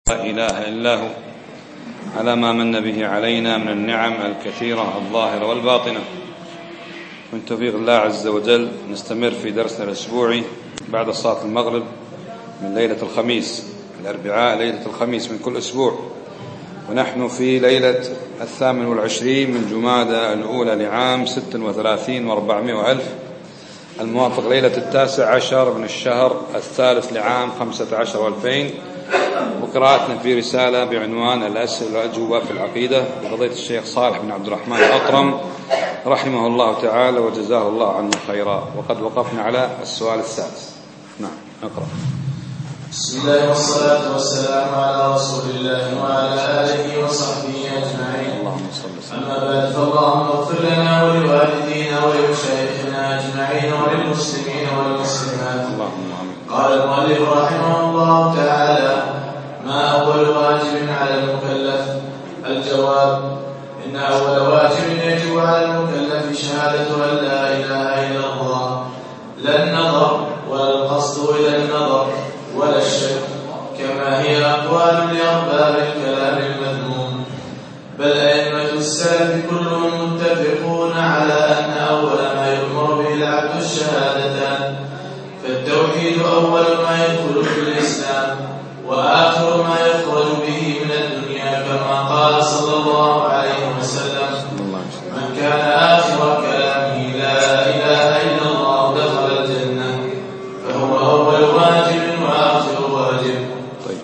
لا إله إلا هو على ما من به علينا من النعم الكثيرة الظاهرة والباطنة. من توفيق الله عز وجل نستمر في درسنا الأسبوعي بعد صلاة المغرب من ليلة الخميس، الأربعاء ليلة الخميس من كل أسبوع، ونحن في ليلة 28 من جمادى الأولى لعام 36 و400 ألف، الموافق ليلة 19 من الشهر الثالث لعام 15 و2000. وقراءتنا في رسالة بعنوان الأسئلة والأجوبة في العقيدة لفضيلة الشيخ صالح بن عبد الرحمن الأطرم رحمه الله تعالى وجزاه الله عنا خيرا، وقد وقفنا على السؤال السادس. نعم نقرأ. بسم الله والصلاة والسلام على رسول الله وعلى آله وصحبه أجمعين. اللهم صل وسلم. أما بعد، فاللهم اغفر لنا ولوالدينا ولمشايخنا أجمعين وللمسلمين والمسلمات. اللهم آمين. قال المؤلف رحمه الله تعالى: ما أول واجب على المكلف؟ الجواب: إن أول واجب يجب على المكلف شهادة أن لا إله إلا الله، لا النظر ولا القصد إلى النظر ولا الشك، كما هي أقوال لأرباب الكلام المذموم. بل أئمة السلف كلهم متفقون على أن أول ما يؤمر به العبد الشهادتان، فالتوحيد أول ما يدخل في الإسلام وآخر ما يخرج به من الدنيا، كما قال صلى الله عليه وسلم: من كان آخر كلامه لا إله إلا الله دخل الجنة. فهو أول واجب وآخر واجب. طيب،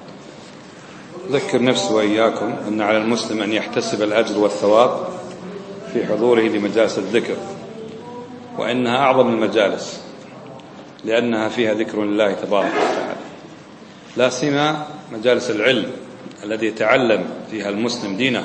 أذكر نفسي وإياكم أن على المسلم أن يحتسب الأجر والثواب في حضوره لمجالس الذكر، وإنها أعظم المجالس لأنها فيها ذكر لله تبارك وتعالى، لا سيما مجالس العلم الذي يتعلم فيها المسلم دينه.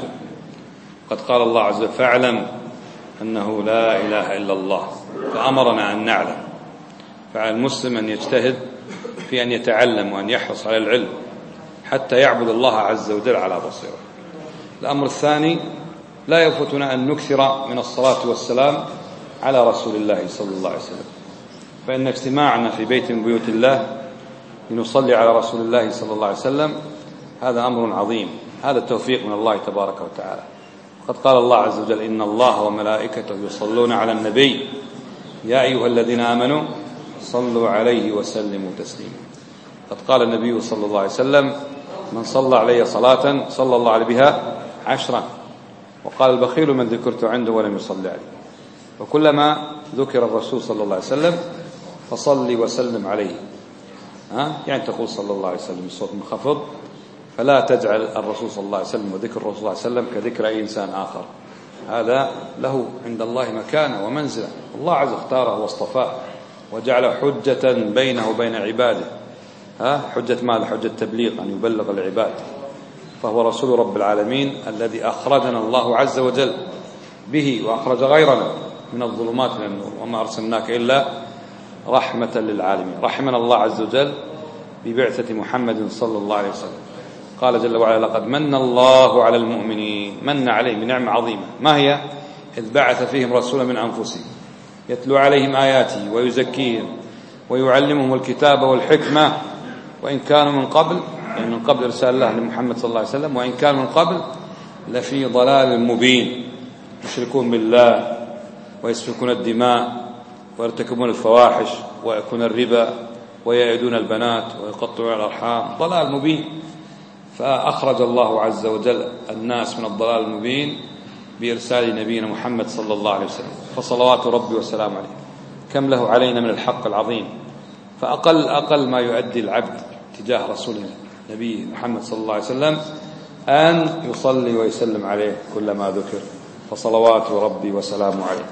قد قال الله عز وجل: فاعلم أنه لا إله إلا الله، فأمرنا أن نعلم. فعلى المسلم أن يجتهد في أن يتعلم وأن يحرص على العلم حتى يعبد الله عز وجل على بصيرة. الأمر الثاني: لا يفوتنا أن نكثر من الصلاة والسلام على رسول الله صلى الله عليه وسلم، فإن اجتماعنا في بيت من بيوت الله لنصلي على رسول الله صلى الله عليه وسلم هذا أمر عظيم، هذا التوفيق من الله تبارك وتعالى. قد قال الله عز وجل: إن الله وملائكته يصلون على النبي يا أيها الذين آمنوا صلوا عليه وسلموا تسليما. قد قال النبي صلى الله عليه وسلم: من صلى علي صلاة صلى الله عليه بها 10. وقال: البخيل من ذكرت عنده ولم يصلي عليه. وكلما ذكر الرسول صلى الله عليه وسلم فصلي وسلم عليه، يعني تقول صلى الله عليه وسلم بصوت منخفض، فلا تجعل الرسول صلى الله عليه وسلم وذكر الرسول صلى الله عليه وسلم كذكر أي إنسان آخر، هذا له عند الله مكانة ومنزلة. الله عز وجل اختاره واصطفاه وجعل حجة بينه وبين عباده. حجة ماذا؟ حجة تبليغ، أن يبلغ العباد. فهو رسول رب العالمين الذي أخرجنا الله عز وجل به وأخرج غيرنا من الظلمات إلى النور، وما أرسلناك إلا رحمة للعالمين. رحمنا الله عز وجل ببعثة محمد صلى الله عليه وسلم. قال جل وعلا: لقد من الله على المؤمنين، من عليهم بنعمة عظيمة. ما هي؟ إذ بعث فيهم رسولا من أنفسهم يتلو عليهم آياته ويزكيهم ويعلمهم الكتاب والحكمة، وإن كانوا من قبل، يعني من قبل إرسال الله لمحمد صلى الله عليه وسلم، وإن كانوا من قبل لفي ضلال مبين، يشركون بالله ويسفكون الدماء ويرتكبون الفواحش ويأكلون الربا ويعيدون البنات ويقطعون الأرحام، ضلال مبين. فأخرج الله عز وجل الناس من الضلال المبين بإرسال نبينا محمد صلى الله عليه وسلم، فصلوات ربي وسلام عليه. كم له علينا من الحق العظيم. فأقل ما يؤدي العبد تجاه رسوله نبي محمد صلى الله عليه وسلم أن يصلي ويسلم عليه كلما ذكر، فصلوات ربي وسلام عليه.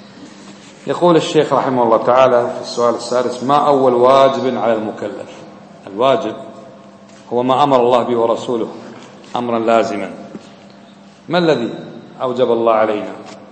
يقول الشيخ رحمه الله تعالى في السؤال السادس: ما أول واجب على المكلف؟ الواجب هو ما أمر الله به ورسوله أمرا لازما. ما الذي أوجب الله علينا؟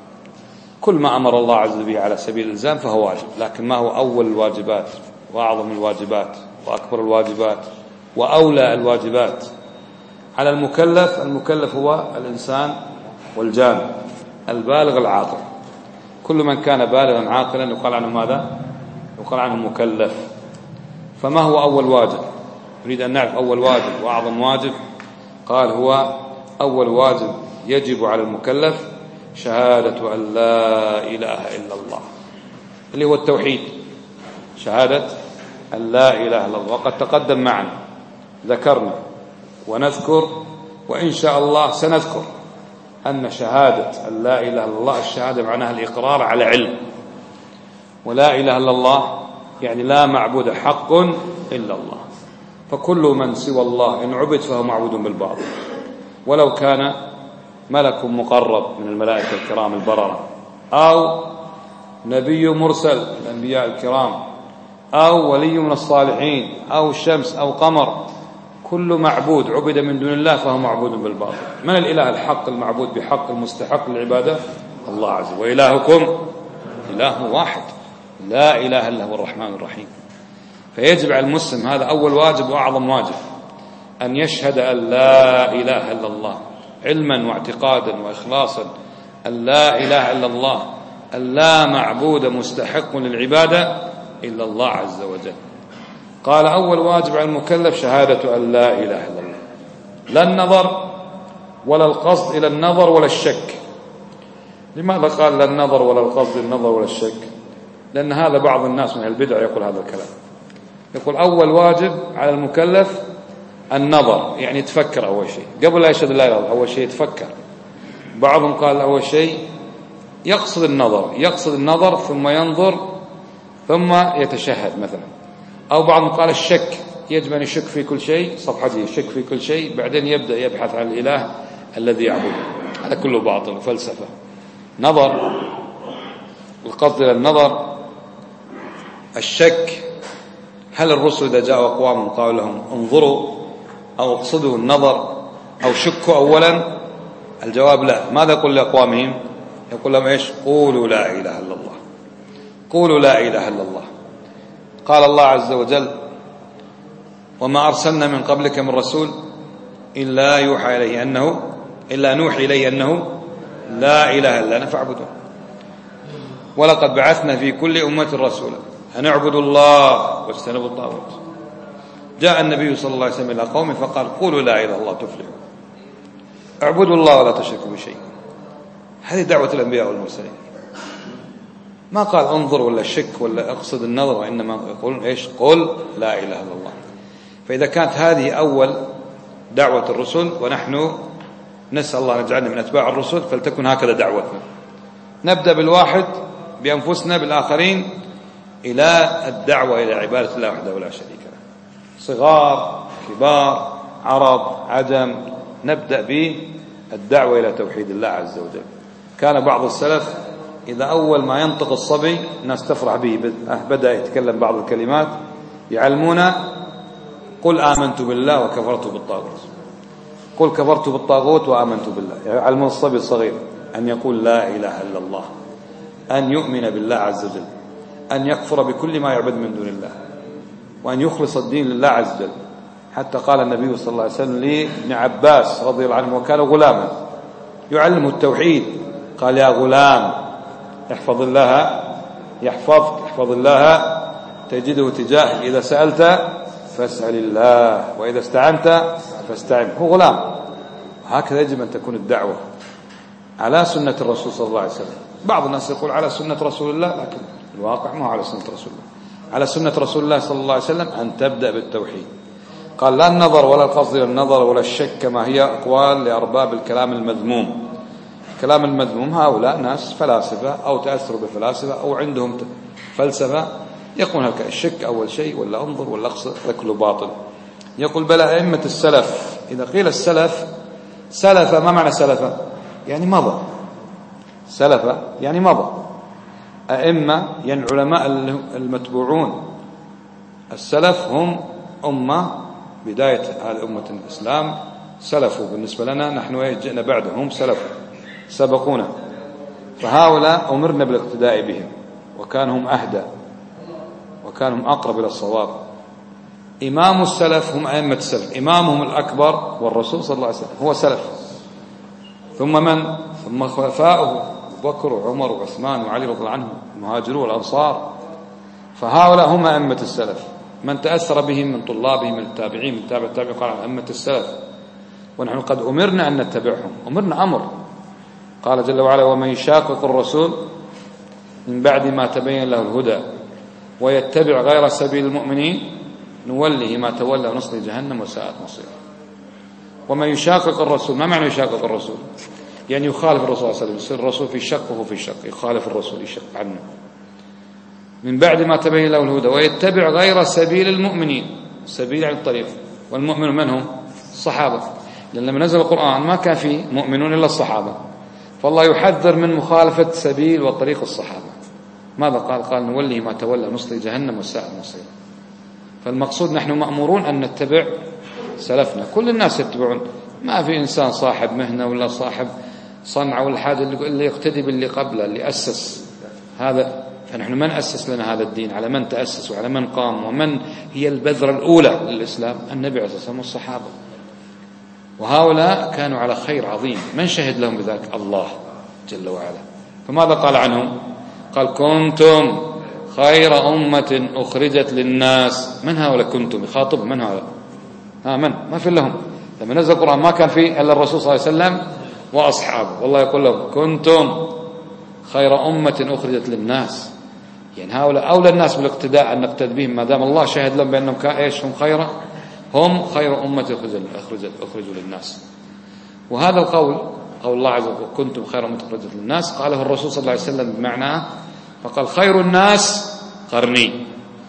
كل ما أمر الله عز وجل به على سبيل الإلزام فهو واجب، لكن ما هو أول الواجبات وأعظم الواجبات وأكبر الواجبات وأولى الواجبات على المكلف؟ المكلف هو الإنسان والجان البالغ العاقل. كل من كان بالغا عاقلا يقال عنه ماذا؟ يقال عنه مكلف. فما هو أول واجب؟ نريد أن نعرف أول واجب وأعظم واجب. قال هو أول واجب يجب على المكلف شهادة أن لا إله إلا الله، اللي هو التوحيد، شهادة أن لا إله إلا الله. وقد تقدم معنا ذكرنا ونذكر وإن شاء الله سنذكر أن شهادة أن لا إله إلا الله، الشهادة معناها الإقرار على علم، ولا إله إلا الله يعني لا معبود حق إلا الله، فكل من سوى الله إن عبد فهو معبود بالباطل، ولو كان ملك مقرب من الملائكة الكرام البررة، أو نبي مرسل من الأنبياء الكرام، أو ولي من الصالحين، أو شمس أو قمر، كل معبود عبد من دون الله فهو معبود بالباطل. من الإله الحق المعبود بحق المستحق للعبادة؟ الله عز وجل. وإلهكم إله واحد لا إله إلا هو الرحمن الرحيم. فيجب على المسلم، هذا أول واجب وأعظم واجب، أن يشهد أن لا إله إلا الله علما واعتقادا وإخلاصا، أن لا إله إلا الله، أن لا معبود مستحق للعبادة إلا الله عز وجل. قال أول واجب على المكلف شهادة أن لا إله إلا الله، لا النظر ولا القصد إلى النظر ولا الشك. لماذا قال لا النظر ولا القصد إلى النظر ولا الشك؟ لأن هذا بعض الناس من البدع يقول هذا الكلام، يقول أول واجب على المكلف النظر، يعني يتفكر أول شيء قبل لا يشهد لا إله إلا الله، أول شيء يتفكر. بعضهم قال أول شيء يقصد النظر ثم ينظر ثم يتشهد مثلا. أو بعضهم قال الشك، يجب أن يشك في كل شيء، صفحته يشك في كل شيء، بعدين يبدأ يبحث عن الإله الذي يعبده. هذا كله باطل وفلسفة. نظر، القصد إلى النظر. الشك، هل الرسل إذا جاءوا أقوام قالوا لهم انظروا أو اقصدوا النظر أو شكوا أولا؟ الجواب لا. ماذا يقول لأقوامهم؟ يقول لهم إيش؟ قولوا لا إله إلا الله، قولوا لا إله إلا الله. قال الله عز وجل وما أرسلنا من قبلك من رسول إلا يوحى إليه أنه نوحي إليه أنه لا إله إلا أنا فاعبدون، ولقد بعثنا في كل أمة رسولا أن اعبدوا الله واجتنبوا الطاغوت. جاء النبي صلى الله عليه وسلم إلى قومه فقال قولوا لا إله إلا الله تفلحوا، اعبدوا الله ولا تشركوا بشيء. هذه دعوة الأنبياء والمرسلين. ما قال انظر ولا شك ولا اقصد النظر، وإنما يقولون إيش؟ قل لا إله إلا الله. فإذا كانت هذه أول دعوة الرسل، ونحن نسأل الله أن يجعلنا من أتباع الرسل، فلتكن هكذا دعوتنا. نبدأ بالواحد بأنفسنا بالآخرين إلى الدعوة إلى عبادة الله وحده ولا شريك له، صغار كبار عرب عجم، نبدأ بالدعوة إلى توحيد الله عز وجل. كان بعض السلف إذا أول ما ينطق الصبي الناس تفرح به، بدأ يتكلم بعض الكلمات يعلمونا قل آمنت بالله وكفرت بالطاغوت، قل كفرت بالطاغوت وآمنت بالله. يعلمون الصبي الصغير أن يقول لا إله إلا الله، أن يؤمن بالله عز وجل، أن يكفر بكل ما يعبد من دون الله، وأن يخلص الدين لله عز وجل. حتى قال النبي صلى الله عليه وسلم لابن عباس رضي الله عنه وكان غلاما يعلمه التوحيد، قال يا غلام احفظ الله يحفظك، احفظ الله تجده تجاهك، إذا سألت فاسأل الله وإذا استعنت فاستعن. هو غلام. هكذا يجب أن تكون الدعوة على سنة الرسول صلى الله عليه وسلم. بعض الناس يقول على سنة رسول الله، لكن الواقع ما هو على سنة رسول الله. على سنة رسول الله صلى الله عليه وسلم أن تبدأ بالتوحيد. قال لا النظر ولا القصد إلى النظر ولا الشك، كما هي أقوال لأرباب الكلام المذموم. الكلام المذموم هؤلاء ناس فلاسفة أو تأثروا بفلاسفة أو عندهم فلسفة، يقول هكذا الشك أول شيء ولا انظر ولا اقصد، كله باطل. يقول بل أئمة السلف. إذا قيل السلف، سلف ما معنى سلف؟ يعني مضى. سلف يعني مضى. أئمة يعني علماء المتبوعون. السلف هم أمة بداية هذه أمة الإسلام، سلفوا بالنسبة لنا، نحن جئنا بعدهم، هم سلفوا سبقونا، فهؤلاء أمرنا بالاقتداء بهم، وكانوا هم أهدى وكانوا أقرب إلى الصواب. إمام السلف هم أئمة السلف، إمامهم الأكبر والرسول صلى الله عليه وسلم هو سلف، ثم من؟ ثم خلفاؤه أبو بكر وعمر وعثمان وعلي رضي الله عنهم، المهاجرون والأنصار. فهؤلاء هم أئمة السلف. من تأثر بهم من طلابهم من التابعين من تابع التابعين قال عن أئمة السلف، ونحن قد أمرنا أن نتبعهم، أمرنا أمر. قال جل وعلا: ومن يشاقق الرسول من بعد ما تبين له الهدى ويتبع غير سبيل المؤمنين نوله ما تولى ونصلي جهنم وساءت مصيره. ومن يشاقق الرسول، ما معنى يشاقق الرسول؟ يعني يخالف الرسول صلى الله عليه وسلم، يصير الرسول في شق وهو في شق، يخالف الرسول يشق عنه. من بعد ما تبين له الهدى ويتبع غير سبيل المؤمنين، سبيل عن الطريق، والمؤمن من هم؟ الصحابة، لأن لما نزل القرآن ما كان فيه مؤمنون إلا الصحابة، فالله يحذر من مخالفة سبيل وطريق الصحابة. ماذا قال؟ قال: نوله ما تولى ونصلي جهنم وساءت مصيره. فالمقصود نحن مأمورون أن نتبع سلفنا، كل الناس يتبعون، ما في إنسان صاحب مهنة ولا صاحب صنعة ولا حاجة اللي يقتدي باللي قبله اللي أسس هذا. فنحن من أسس لنا هذا الدين؟ على من تأسس وعلى من قام، ومن هي البذرة الأولى للإسلام؟ النبي عليه الصلاة والسلام والصحابة، وهؤلاء كانوا على خير عظيم. من شهد لهم بذلك؟ الله جل وعلا. فماذا قال عنهم؟ قال: كنتم خير أمة أخرجت للناس. من هؤلاء كنتم؟ يخاطب من هؤلاء؟ من؟ ما في لهم. لما نزل القرآن ما كان فيه إلا الرسول صلى الله عليه وسلم وأصحابه، والله يقول لهم: كنتم خير أمة أخرجت للناس. يعني هؤلاء أولى الناس بالاقتداء أن نقتد بهم، ما دام الله شهد لهم بأنهم إيش؟ هم خير أمة أخرجوا للناس. وهذا القول، قول الله عز وجل: كنتم خير أمة أخرجت للناس، قاله الرسول صلى الله عليه وسلم بمعناه، فقال: خير الناس قرني،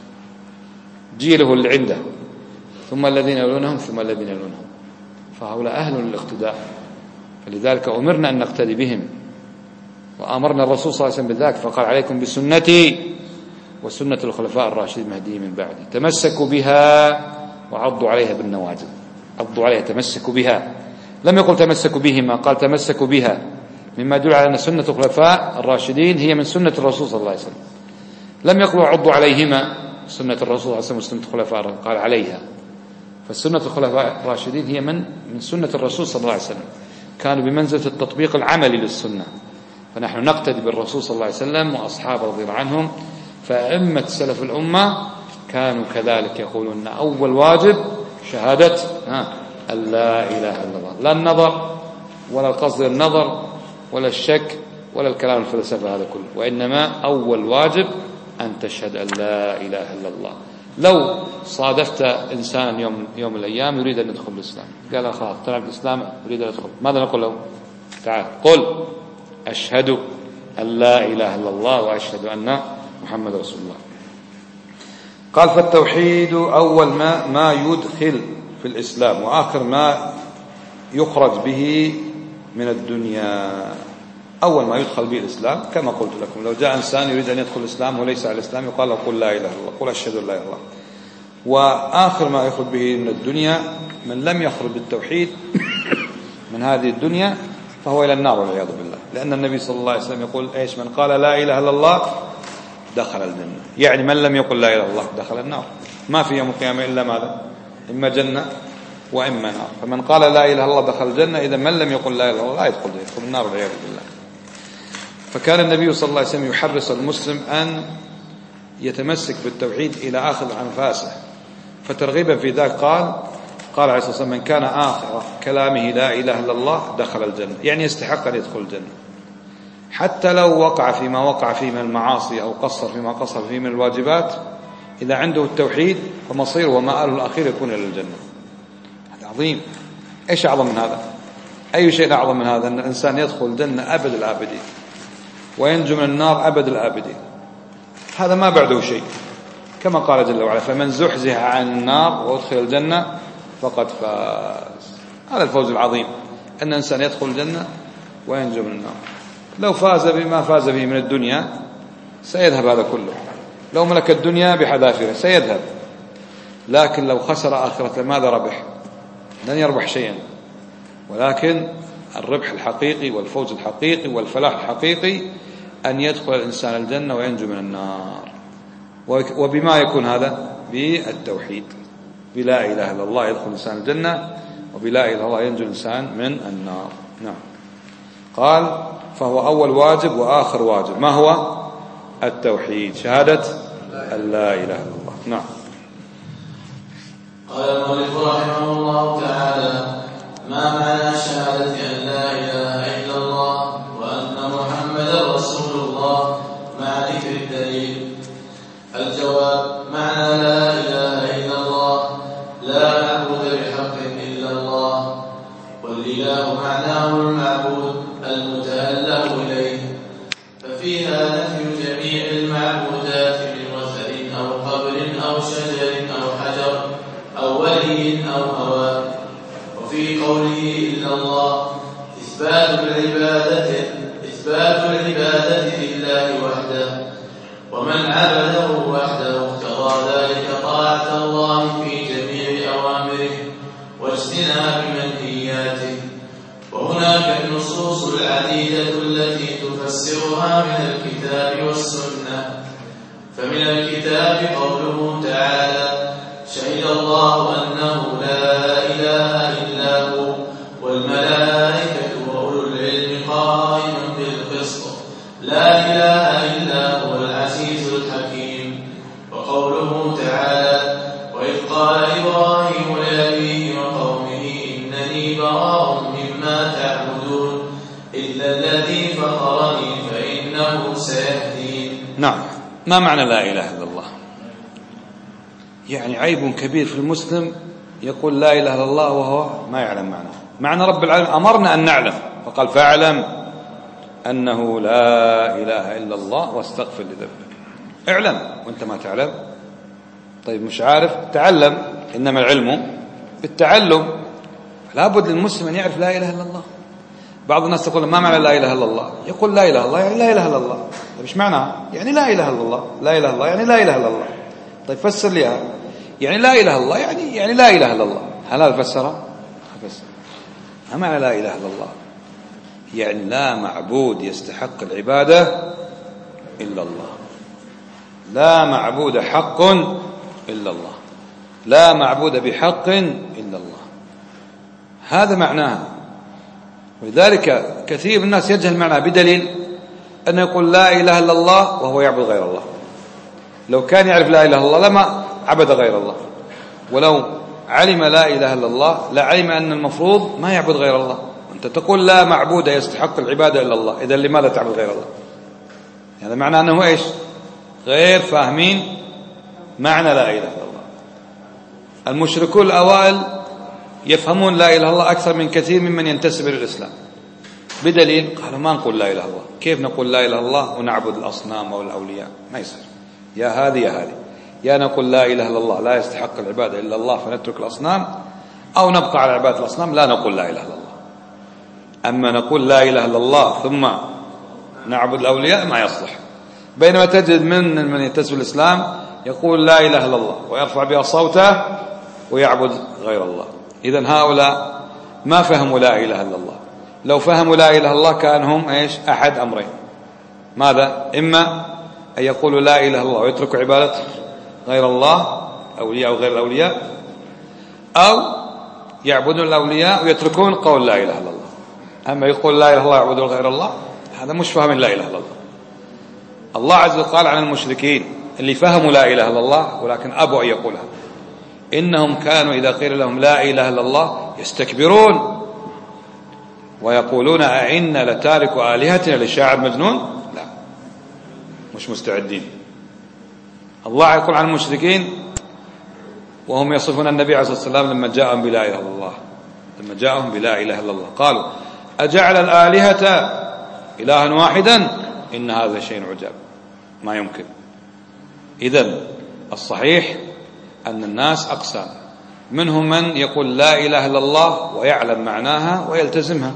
جيله اللي عنده، ثم الذين يلونهم ثم الذين يلونهم. فهؤلاء أهل للاقتداء، فلذلك أمرنا أن نقتدي بهم، وأمرنا الرسول صلى الله عليه وسلم بذلك، فقال: عليكم بسنتي وسنة الخلفاء الراشدين المهديين من بعدي، تمسكوا بها وعضوا عليها بالنواجذ. عضوا عليها، تمسكوا بها، لم يقل تمسكوا بهما، قال تمسكوا بها، مما يدل على أن سنة الخلفاء الراشدين هي من سنة الرسول صلى الله عليه وسلم. لم يقل عضوا عليهما، سنة الرسول صلى الله عليه وسلم وسنة الخلفاء، قال عليها. فالسنة الخلفاء الراشدين هي من سنة الرسول صلى الله عليه وسلم، كانوا بمنزلة التطبيق العملي للسنة. فنحن نقتدي بالرسول صلى الله عليه وسلم وأصحابه رضي الله عنهم. فأئمة سلف الأمة كانوا كذلك يقولون: أول واجب شهادة أن لا إله إلا الله، لا النظر ولا القصد النظر ولا الشك ولا الكلام الفلسفة هذا كله، وإنما أول واجب أن تشهد أن لا إله إلا الله. لو صادفت إنسان يوم من الأيام يريد أن يدخل الإسلام، قال: خلاص اقتنع بالإسلام يريد أن يدخل، ماذا نقول له؟ تعال قل أشهد أن لا إله إلا الله وأشهد أن محمد رسول الله. قال: فالتوحيد أول ما يدخل في الإسلام، وآخر ما يخرج به من الدنيا. أول ما يدخل به الإسلام كما قلت لكم، لو جاء إنسان يريد أن يدخل الإسلام وليس على الإسلام يقال له: قل لا إله إلا الله، قل أشهد أن لا إله إلا الله. وآخر ما يخرج به من الدنيا من لم يخرج بالتوحيد من هذه الدنيا فهو إلى النار والعياذ بالله، لأن النبي صلى الله عليه وسلم يقول: إيش؟ من قال لا إله إلا الله دخل الجنة. يعني من لم يقل لا إله إلا الله دخل النار. ما في يوم القيامة إلا ماذا؟ إما جنة وإما نار. فمن قال لا إله إلا الله دخل الجنة، إذا من لم يقل لا إله إلا الله لا يدخل النار والعياذ بالله. فكان النبي صلى الله عليه وسلم يحرص المسلم أن يتمسك بالتوحيد إلى آخر أنفاسه، فترغيبا في ذلك قال عليه الصلاة والسلام: من كان آخر كلامه لا إله إلا الله دخل الجنة، يعني يستحق أن يدخل الجنة، حتى لو وقع فيما وقع فيه من المعاصي أو قصر فيما قصر فيه من الواجبات، إذا عنده التوحيد فمصيره ومآله الأخير يكون إلى الجنة. هذا عظيم. إيش أعظم من هذا؟ أي شيء أعظم من هذا؟ أن الإنسان يدخل الجنة أبد الآبدين وينجو من النار أبد الآبدين. هذا ما بعده شيء، كما قال جل وعلا: فمن زحزح عن النار وادخل الجنة فقد فاز. هذا الفوز العظيم، أن الإنسان يدخل الجنة وينجو من النار. لو فاز بما فاز به من الدنيا سيذهب هذا كله، لو ملك الدنيا بحذافيرها سيذهب، لكن لو خسر آخرته ماذا ربح؟ لن يربح شيئا. ولكن الربح الحقيقي والفوز الحقيقي والفلاح الحقيقي أن يدخل الإنسان الجنة وينجو من النار. وبما يكون هذا؟ بالتوحيد، بلا إله إلا الله يدخل الإنسان الجنة، وبلا إله إلا الله ينجو الإنسان من النار. نعم. قال: فهو أول واجب وآخر واجب. ما هو؟ التوحيد، شهادة أن لا إله إلا الله. نعم. قال المؤلف رحمه الله تعالى: ما معنى شهادة أن لا إله إلا الله وأن محمدا رسول الله مع ذكر الدليل؟ الجواب: معنى لا إله إلا الله لا معبود بحق إلا الله، والإله معناه المعبود المتأله إليه، ففيها نفي جميع المعبودات من وثن أو قبر أو شجر أو حجر أو ولي أو هوى. وفي قوله إلا الله إثبات العبادة لله وحده، ومن عبده وحده اقتضى ذلك طاعة الله في جميع أوامره واجتناب منهياته. وهناك النصوص العديدة التي تفسرها من الكتاب والسنة. فمن الكتاب قوله تعالى: شهد الله أنه لا إله إلا هو والملائكة وأولو العلم قائما بالقسط لا إله إلا هو العزيز الحكيم. وقوله تعالى: وإذ قال إبراهيم لأبيه وقومه إنني براء مما تعبدون إلا الذي فطرني فإنه سيهدين. نعم. ما معنى لا إله إلا الله؟ يعني عيب كبير في المسلم يقول لا إله إلا الله وهو ما يعلم معناه. معنى رب العالمين أمرنا أن نعلم، فقال: فاعلم أنه لا إله إلا الله واستغفر لذنبك. اعلم، وانت ما تعلم. طيب مش عارف، تعلم، إنما العلم بالتعلم. لا بد للمسلم أن يعرف لا إله إلا الله. بعض الناس يقول: ما معنى لا إله إلا الله؟ يقول: لا إله إلا الله يعني لا إله إلا الله. مش معناها يعني لا إله إلا الله. لا إله إلا الله يعني لا إله إلا الله. طيب فسر لي يعني لا إله إلا الله يعني لا إله إلا الله. هل هذا فسرها؟ فسر. ما معنى لا إله إلا الله؟ يعني لا معبود يستحق العبادة إلا الله، لا معبود حق إلا الله، لا معبود بحق إلا الله. هذا معناها. ولذلك كثير من الناس يجهل معناها بدليل أنه يقول لا إله إلا الله وهو يعبد غير الله. لو كان يعرف لا إله إلا الله لما عبد غير الله، ولو علم لا إله إلا الله لعلم أن المفروض ما يعبد غير الله. أنت تقول لا معبود يستحق العبادة إلا الله، إذن لماذا تعبد غير الله؟ هذا يعني معناه أنه إيش؟ غير فاهمين معنى لا إله إلا الله. المشركون الأوائل يفهمون لا إله إلا الله أكثر من كثير ممن ينتسب إلى الإسلام، بدليل قالوا: ما نقول لا إله إلا الله، كيف نقول لا إله إلا الله ونعبد الأصنام أو الأولياء؟ ما يصير. يا هذه يا هذه، يا نقول لا إله إلا الله لا يستحق العبادة إلا الله فنترك الأصنام، أو نبقى على عبادة الأصنام لا نقول لا إله إلا الله. أما نقول لا إله إلا الله ثم نعبد الأولياء ما يصلح. بينما تجد من ينتسب الإسلام يقول لا إله إلا الله ويرفع بها صوته ويعبد غير الله. إذن هؤلاء ما فهموا لا إله إلا الله. لو فهموا لا إله إلا الله كان هم إيش؟ أحد أمرين: ماذا؟ إما أن يقولوا لا إله إلا الله ويتركوا عبادة غير الله، أولياء أو غير الأولياء، أو يعبدون الأولياء ويتركون قول لا إله إلا الله. أما يقول لا إله إلا الله يعبدون غير الله، هذا مش فاهم لا إله إلا الله. الله عز وجل قال عن المشركين اللي فهموا لا إله إلا الله ولكن أبوا أن يقولها: إنهم كانوا إذا قيل لهم لا إله إلا الله يستكبرون ويقولون أئنا لتاركوا آلهتنا لشاعر مجنون. لا، مش مستعدين. الله يقول عن المشركين وهم يصفون النبي عليه الصلاة والسلام لما جاءهم بلا إله إلا الله، لما جاءهم بلا إله إلا الله قالوا: أجعل الآلهة إلها واحدا إن هذا شيء عجاب. ما يمكن. إذن الصحيح أن الناس أقسام: منهم من يقول لا إله إلا الله ويعلم معناها ويلتزمها،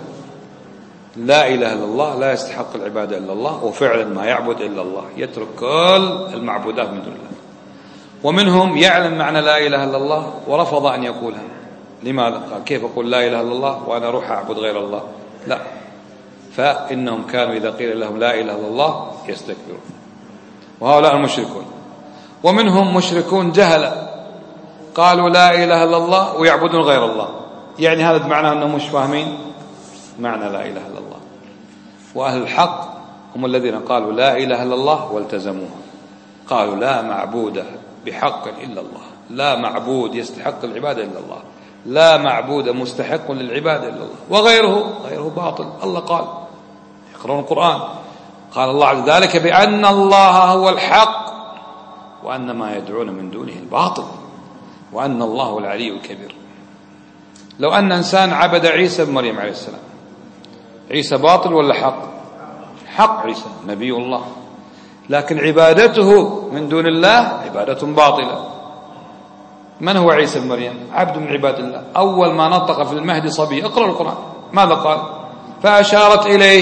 لا إله إلا الله لا يستحق العبادة إلا الله، وفعلا ما يعبد إلا الله، يترك كل المعبودات من دون الله. ومنهم يعلم معنى لا إله إلا الله ورفض أن يقولها. لماذا؟ قال: كيف أقول لا إله إلا الله وأنا أروح أعبد غير الله؟ لا. فإنهم كانوا إذا قيل لهم لا إله إلا الله يستكبرون، وهؤلاء المشركون. ومنهم مشركون جهل قالوا لا إله إلا الله ويعبدون غير الله، يعني هذا بمعنى أنهم مش فاهمين معنى لا إله إلا الله. وأهل الحق هم الذين قالوا لا إله إلا الله والتزموها، قالوا لا معبود بحق إلا الله. لا معبود يستحق العبادة إلا الله، لا معبود مستحق للعبادة إلا الله، غيره باطل. الله قال، يقرؤون القرآن، قال الله عز ذلك بأن الله هو الحق وأن ما يدعون من دونه الباطل وأن الله هو العلي الكبير. لو أن إنسان عبد عيسى بن مريم عليه السلام، عيسى باطل ولا حق؟ حق، عيسى نبي الله، لكن عبادته من دون الله عبادة باطلة. من هو عيسى بن مريم؟ عبد من عباد الله، أول ما نطق في المهد صبي. اقرأ القرآن، ماذا قال؟ فأشارت إليه،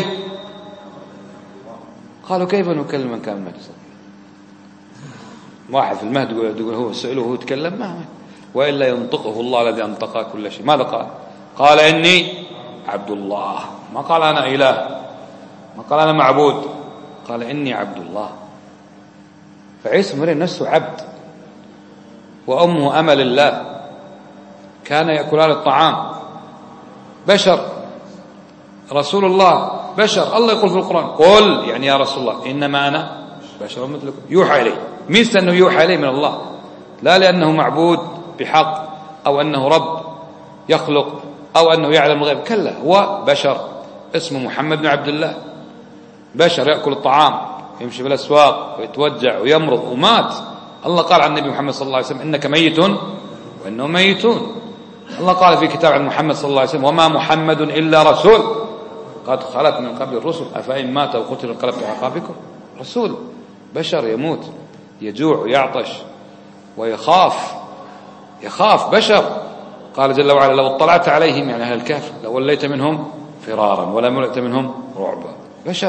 قالوا كيف نكلم من كان المهد صبي؟ واحد في المهد يقول هو سئله وهو يتكلم، ما وإلا ينطقه الله الذي أنطق كل شيء. ماذا قال؟ قال إني عبد الله، ما قال أنا إله، ما قال أنا معبود، قال إني عبد الله. فعيسى بن مريم نفسه عبد، وأمه أمل الله، كان يأكلان الطعام، بشر، رسول الله بشر. الله يقول في القرآن قل، يعني يا رسول الله إنما أنا بشر مثلكم يوحى إليه. مثل أنه يوحى إليه من الله، لا لأنه معبود بحق أو أنه رب يخلق أو أنه يعلم الغيب، كلا، هو بشر اسمه محمد بن عبد الله، بشر يأكل الطعام، يمشي في الأسواق ويتوجع ويمرض ومات. الله قال عن النبي محمد صلى الله عليه وسلم إنك ميت وإنهم ميتون. الله قال في كتاب عن محمد صلى الله عليه وسلم وما محمد إلا رسول قد خلت من قبل الرسل أفإن مات أو قتل انقلبتم على أعقابكم. رسول بشر يموت، يجوع ويعطش ويخاف، بشر. قال جل وعلا لو اطلعت عليهم، يعني أهل الكهف، لوليت منهم فرارا ولا ملئت منهم رعبا. بشر،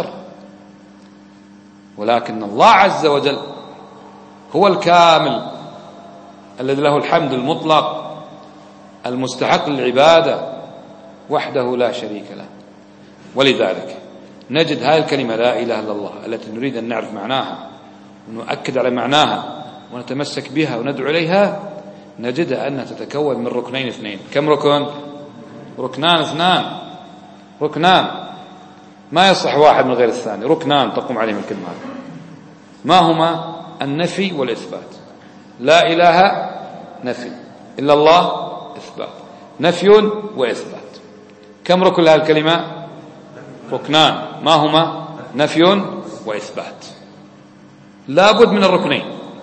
ولكن الله عز وجل هو الكامل الذي له الحمد المطلق المستحق للعبادة وحده لا شريك له. ولذلك نجد هذه الكلمة لا إله إلا الله التي نريد أن نعرف معناها ونؤكد على معناها ونتمسك بها وندعو إليها، نجدها أنها تتكون من ركنين اثنين. كم ركن؟ ركنان اثنان، ركنان ما يصح واحد من غير الثاني، ركنان تقوم عليهم الكلمة. ما هما؟ النفي والإثبات. لا إله نفي، إلا الله إثبات، نفي وإثبات. كم ركن لها الكلمة؟ ركنان، ما هما؟ نفي وإثبات. لا بد من الركنين،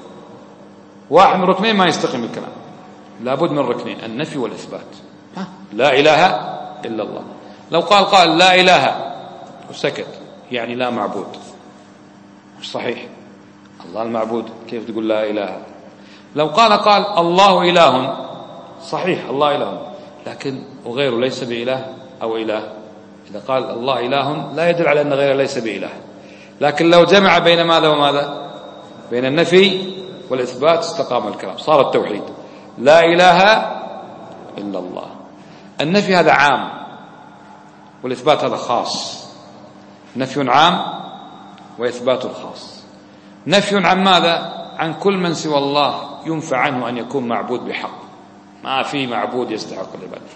واحد من الركنين ما يستقيم الكلام، لا بد من الركنين، النفي والإثبات. لا إله إلا الله. لو قال لا إله وسكت، يعني لا معبود، مش صحيح، الله المعبود، كيف تقول لا إله؟ لو قال الله إله، صحيح الله إله، لكن وغيره ليس بإله أو إله. إذا قال الله إله لا يدل على أن غيره ليس بإله، لكن لو جمع بين ماذا وماذا؟ بين النفي والإثبات استقام الكلام، صار التوحيد. لا إله إلا الله. النفي هذا عام والإثبات هذا خاص، نفي عام وإثبات خاص. نفي عن ماذا؟ عن كل من سوى الله ينفع عنه أن يكون معبود بحق، ما في معبود يستحق العبادة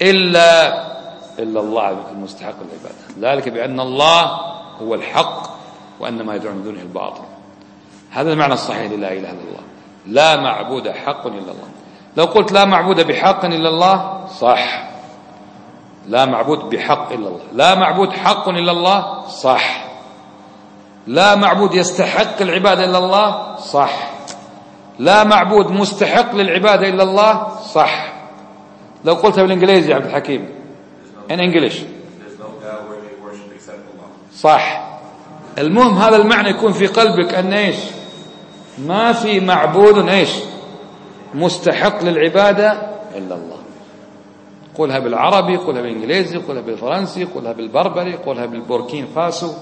إلا الله المستحق العبادة، ذلك بأن الله هو الحق وأن ما يدعون من دونه الباطل. هذا المعنى الصحيح للا إله إلا الله، لا معبود حق إلا الله. لو قلت لا معبود بحق إلا الله، صح، لا معبود بحق إلا الله. لا معبود حق إلا الله، صح. لا معبود يستحق العبادة إلا الله، صح. لا معبود مستحق للعبادة إلا الله، صح. لو قلتها بالإنجليزي يا عبد الحكيم in English، صح. المهم هذا المعنى يكون في قلبك أن إيش؟ ما في معبود إيش مستحق للعبادة إلا الله. قولها بالعربي، قولها بالإنجليزي، قولها بالفرنسي، قولها بالبربري، قولها بالبوركين فاسو،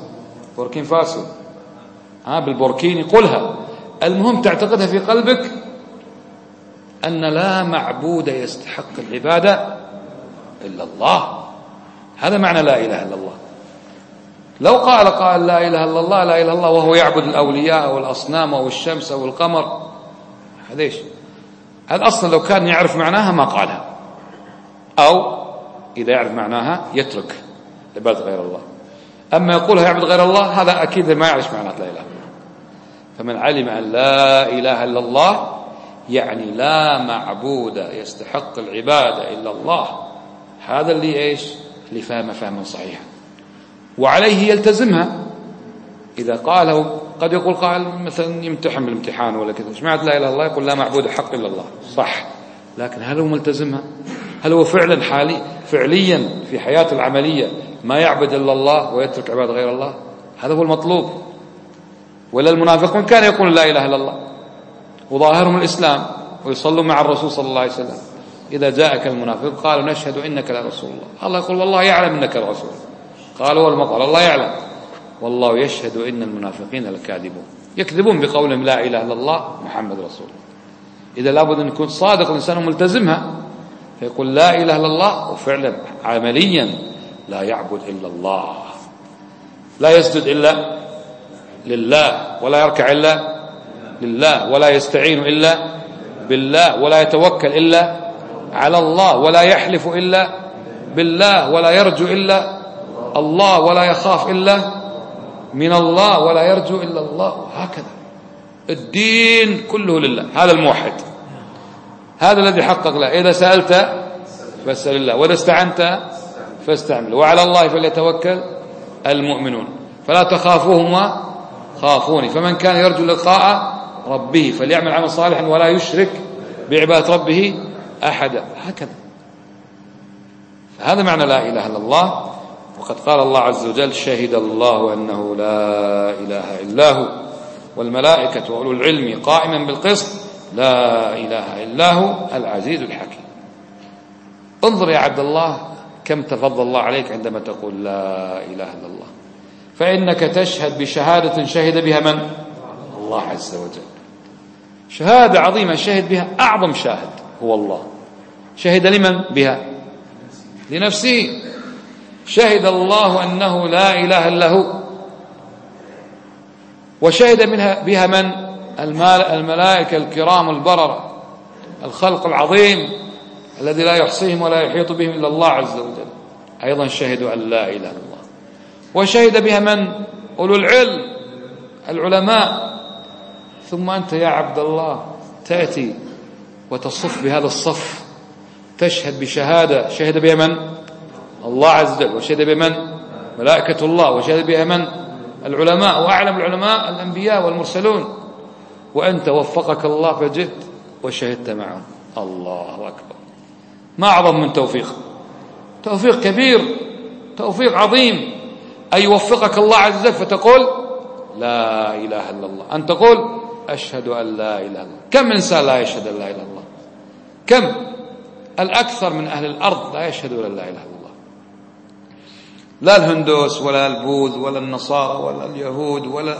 بالبوركيني، قولها. المهم تعتقدها في قلبك أن لا معبود يستحق العبادة إلا الله. هذا معنى لا إله إلا الله. لو قال لا إله إلا الله، لا إله إلا الله وهو يعبد الأولياء أو الأصنام أو الشمس أو القمر، هذا إيش؟ هذا أصلا لو كان يعرف معناها ما قالها، أو إذا يعرف معناها يترك عبادة غير الله. أما يقولها يعبد غير الله، هذا أكيد ما يعرف معنى لا إله إلا الله. فمن علم أن لا إله إلا الله يعني لا معبود يستحق العبادة إلا الله. هذا اللي إيش؟ اللي فهم فهما صحيحا وعليه يلتزمها. إذا قاله قد يقول قائل مثلا يمتحن بالامتحان ولا كذا، سمعت لا إله إلا الله يقول لا معبود حق إلا الله، صح، لكن هل هو ملتزمها؟ هل هو فعلا فعليا في حياته العملية ما يعبد إلا الله ويترك عبادة غير الله؟ هذا هو المطلوب. ولا المنافقون كان يقول لا إله إلا الله وظاهرهم الإسلام ويصلوا مع الرسول صلى الله عليه وسلم، إذا جاءك المنافق قالوا نشهد إنك لرسول الله، الله يقول والله يعلم إنك الرسول، قالوا والمطر الله يعلم والله يشهد إن المنافقين لكاذبون، يكذبون بقولهم لا إله إلا الله محمد رسول الله. إذا لابد أن يكون صادق الإنسان ملتزمها، فيقول لا إله إلا الله وفعلا عمليا لا يعبد إلا الله، لا يسجد إلا لله، ولا يركع إلا لله، ولا يستعين إلا بالله، ولا يتوكل إلا على الله، ولا يحلف إلا بالله، ولا يرجو إلا الله، ولا يخاف إلا من الله، ولا يرجو إلا الله. هكذا الدين كله لله. هذا الموحد، هذا الذي حقق له. إذا سألت فاسأل الله، وإذا استعنت فاستعمل، وعلى الله فليتوكل المؤمنون، فلا تخافوهم وخافوني، فمن كان يرجو لقاء ربه فليعمل عمل صالحا ولا يشرك بعبادة ربه أحدا. هكذا، فهذا معنى لا إله إلا الله. وقد قال الله عز وجل شهد الله أنه لا إله إلا هو والملائكة وأولو العلم قائما بالقسط لا إله إلا هو العزيز الحكيم. انظر يا عبد الله كم تفضل الله عليك عندما تقول لا إله إلا الله، فإنك تشهد بشهادة شهد بها من؟ الله عز وجل. شهادة عظيمة شهد بها أعظم شاهد هو الله. شهد لمن بها؟ لنفسه. شهد الله أنه لا إله إلا هو، وشهد بها من؟ الملائكة الكرام البررة، الخلق العظيم الذي لا يحصيهم ولا يحيط بهم إلا الله عز وجل، أيضا شهدوا أن لا إله إلا الله. وشهد بها من؟ أولو العلم، العلماء. ثم أنت يا عبد الله تأتي وتصف بهذا الصف، تشهد بشهادة شهد بها من؟ الله عز وجل، وشهد بها من؟ ملائكة الله، وشهد بها من؟ العلماء، وأعلم العلماء الأنبياء والمرسلون، وأنت وفقك الله فجئت وشهدت معهم. الله أكبر، ما أعظم من توفيق كبير، توفيق عظيم، أن يوفقك الله عز وجل فتقول لا إله إلا الله، أن تقول أشهد أن لا إله إلا الله. كم إنسان لا يشهد أن لا إله إلا الله؟ كم؟ الأكثر من أهل الأرض لا يشهدون أن لا إله إلا الله. لا الهندوس ولا البوذ ولا النصارى ولا اليهود ولا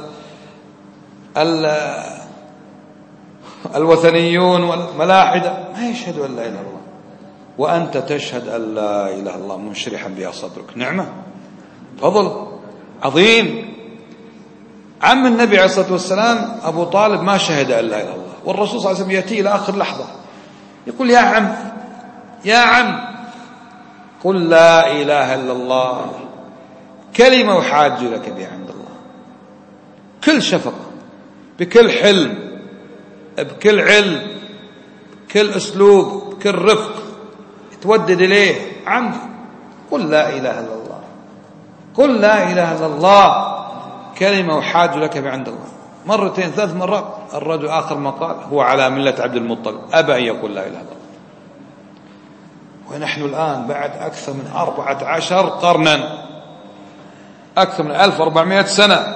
الوثنيون والملاحدة ما يشهدوا أن لا إله إلا الله، وأنت تشهد أن لا إله إلا الله منشرحا بها صدرك. نعمة، فضل عظيم. عم النبي عليه الصلاة والسلام أبو طالب ما شهد أن لا إله إلا الله، والرسول صلى الله عليه وسلم يأتي إلى آخر لحظة يقول يا عم قل لا إله إلا الله كلمة أحاج لك بها عند الله. كل شفقة، بكل حلم، بكل علم، بكل أسلوب، بكل رفق تودد إليه. عم قل لا إله إلا الله، قل لا إله إلا الله كلمة أحاج لك بها عند الله. مرتين 3 مرات. الرجل آخر ما قال هو على ملة عبد المطلب، أبى أن يقول لا إله إلا الله. ونحن الآن بعد أكثر من 14 قرنا، أكثر من 1400 سنة،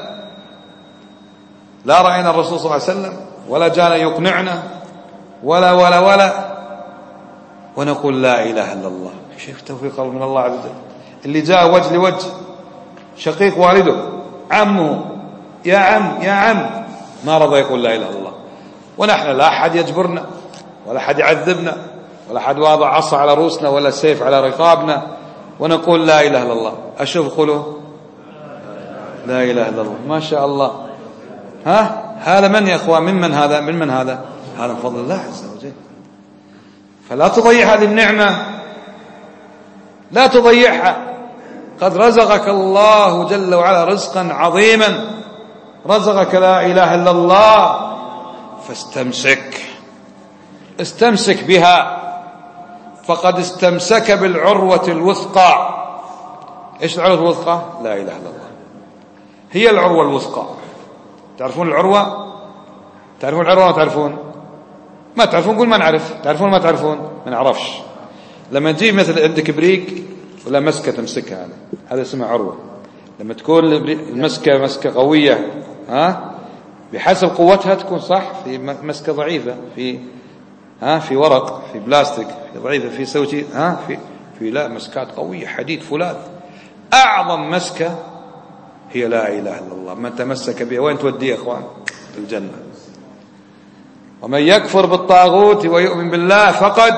لا رأينا الرسول صلى الله عليه وسلم ولا جانا يقنعنا ولا ونقول لا إله إلا الله. شوف توفيق من الله عز وجل. اللي جاء وجه لوجه، شقيق والده، عمه، يا عم ما رضى يقول لا إله إلا الله. ونحن لا أحد يجبرنا ولا أحد يعذبنا ولا أحد واضع عصا على رؤوسنا ولا سيف على رقابنا ونقول لا إله إلا الله. أشوف قوله لا إله إلا الله، ما شاء الله. هذا من يا أخوان؟ من هذا؟ هذا من فضل الله عز وجل. فلا تضيع هذه النعمة، لا تضيعها. قد رزقك الله جل وعلا رزقا عظيما، رزقك لا إله إلا الله، فاستمسك استمسك بها فقد استمسك بالعروة الوثقى. إيش العروة الوثقى؟ لا إله إلا الله، هي العروة الوثقى. تعرفون العروة؟ تعرفون العروة؟ ما تعرفون؟ ما تعرفون قول ما نعرف. تعرفون ما تعرفون؟ ما نعرفش. لما تجيب مثل عندك بريق ولا مسكة تمسكها، هذا اسمه عروة. لما تكون المسكة مسكة قوية بحسب قوتها تكون صح، في مسكة ضعيفة، في ورق، في بلاستيك، في ضعيفة، في سوتي، في لا مسكات قوية، حديد، فولاذ. أعظم مسكة هي لا إله إلا الله. من تمسك بها وين توديه يا أخوان؟ الجنة. ومن يكفر بالطاغوت ويؤمن بالله فقد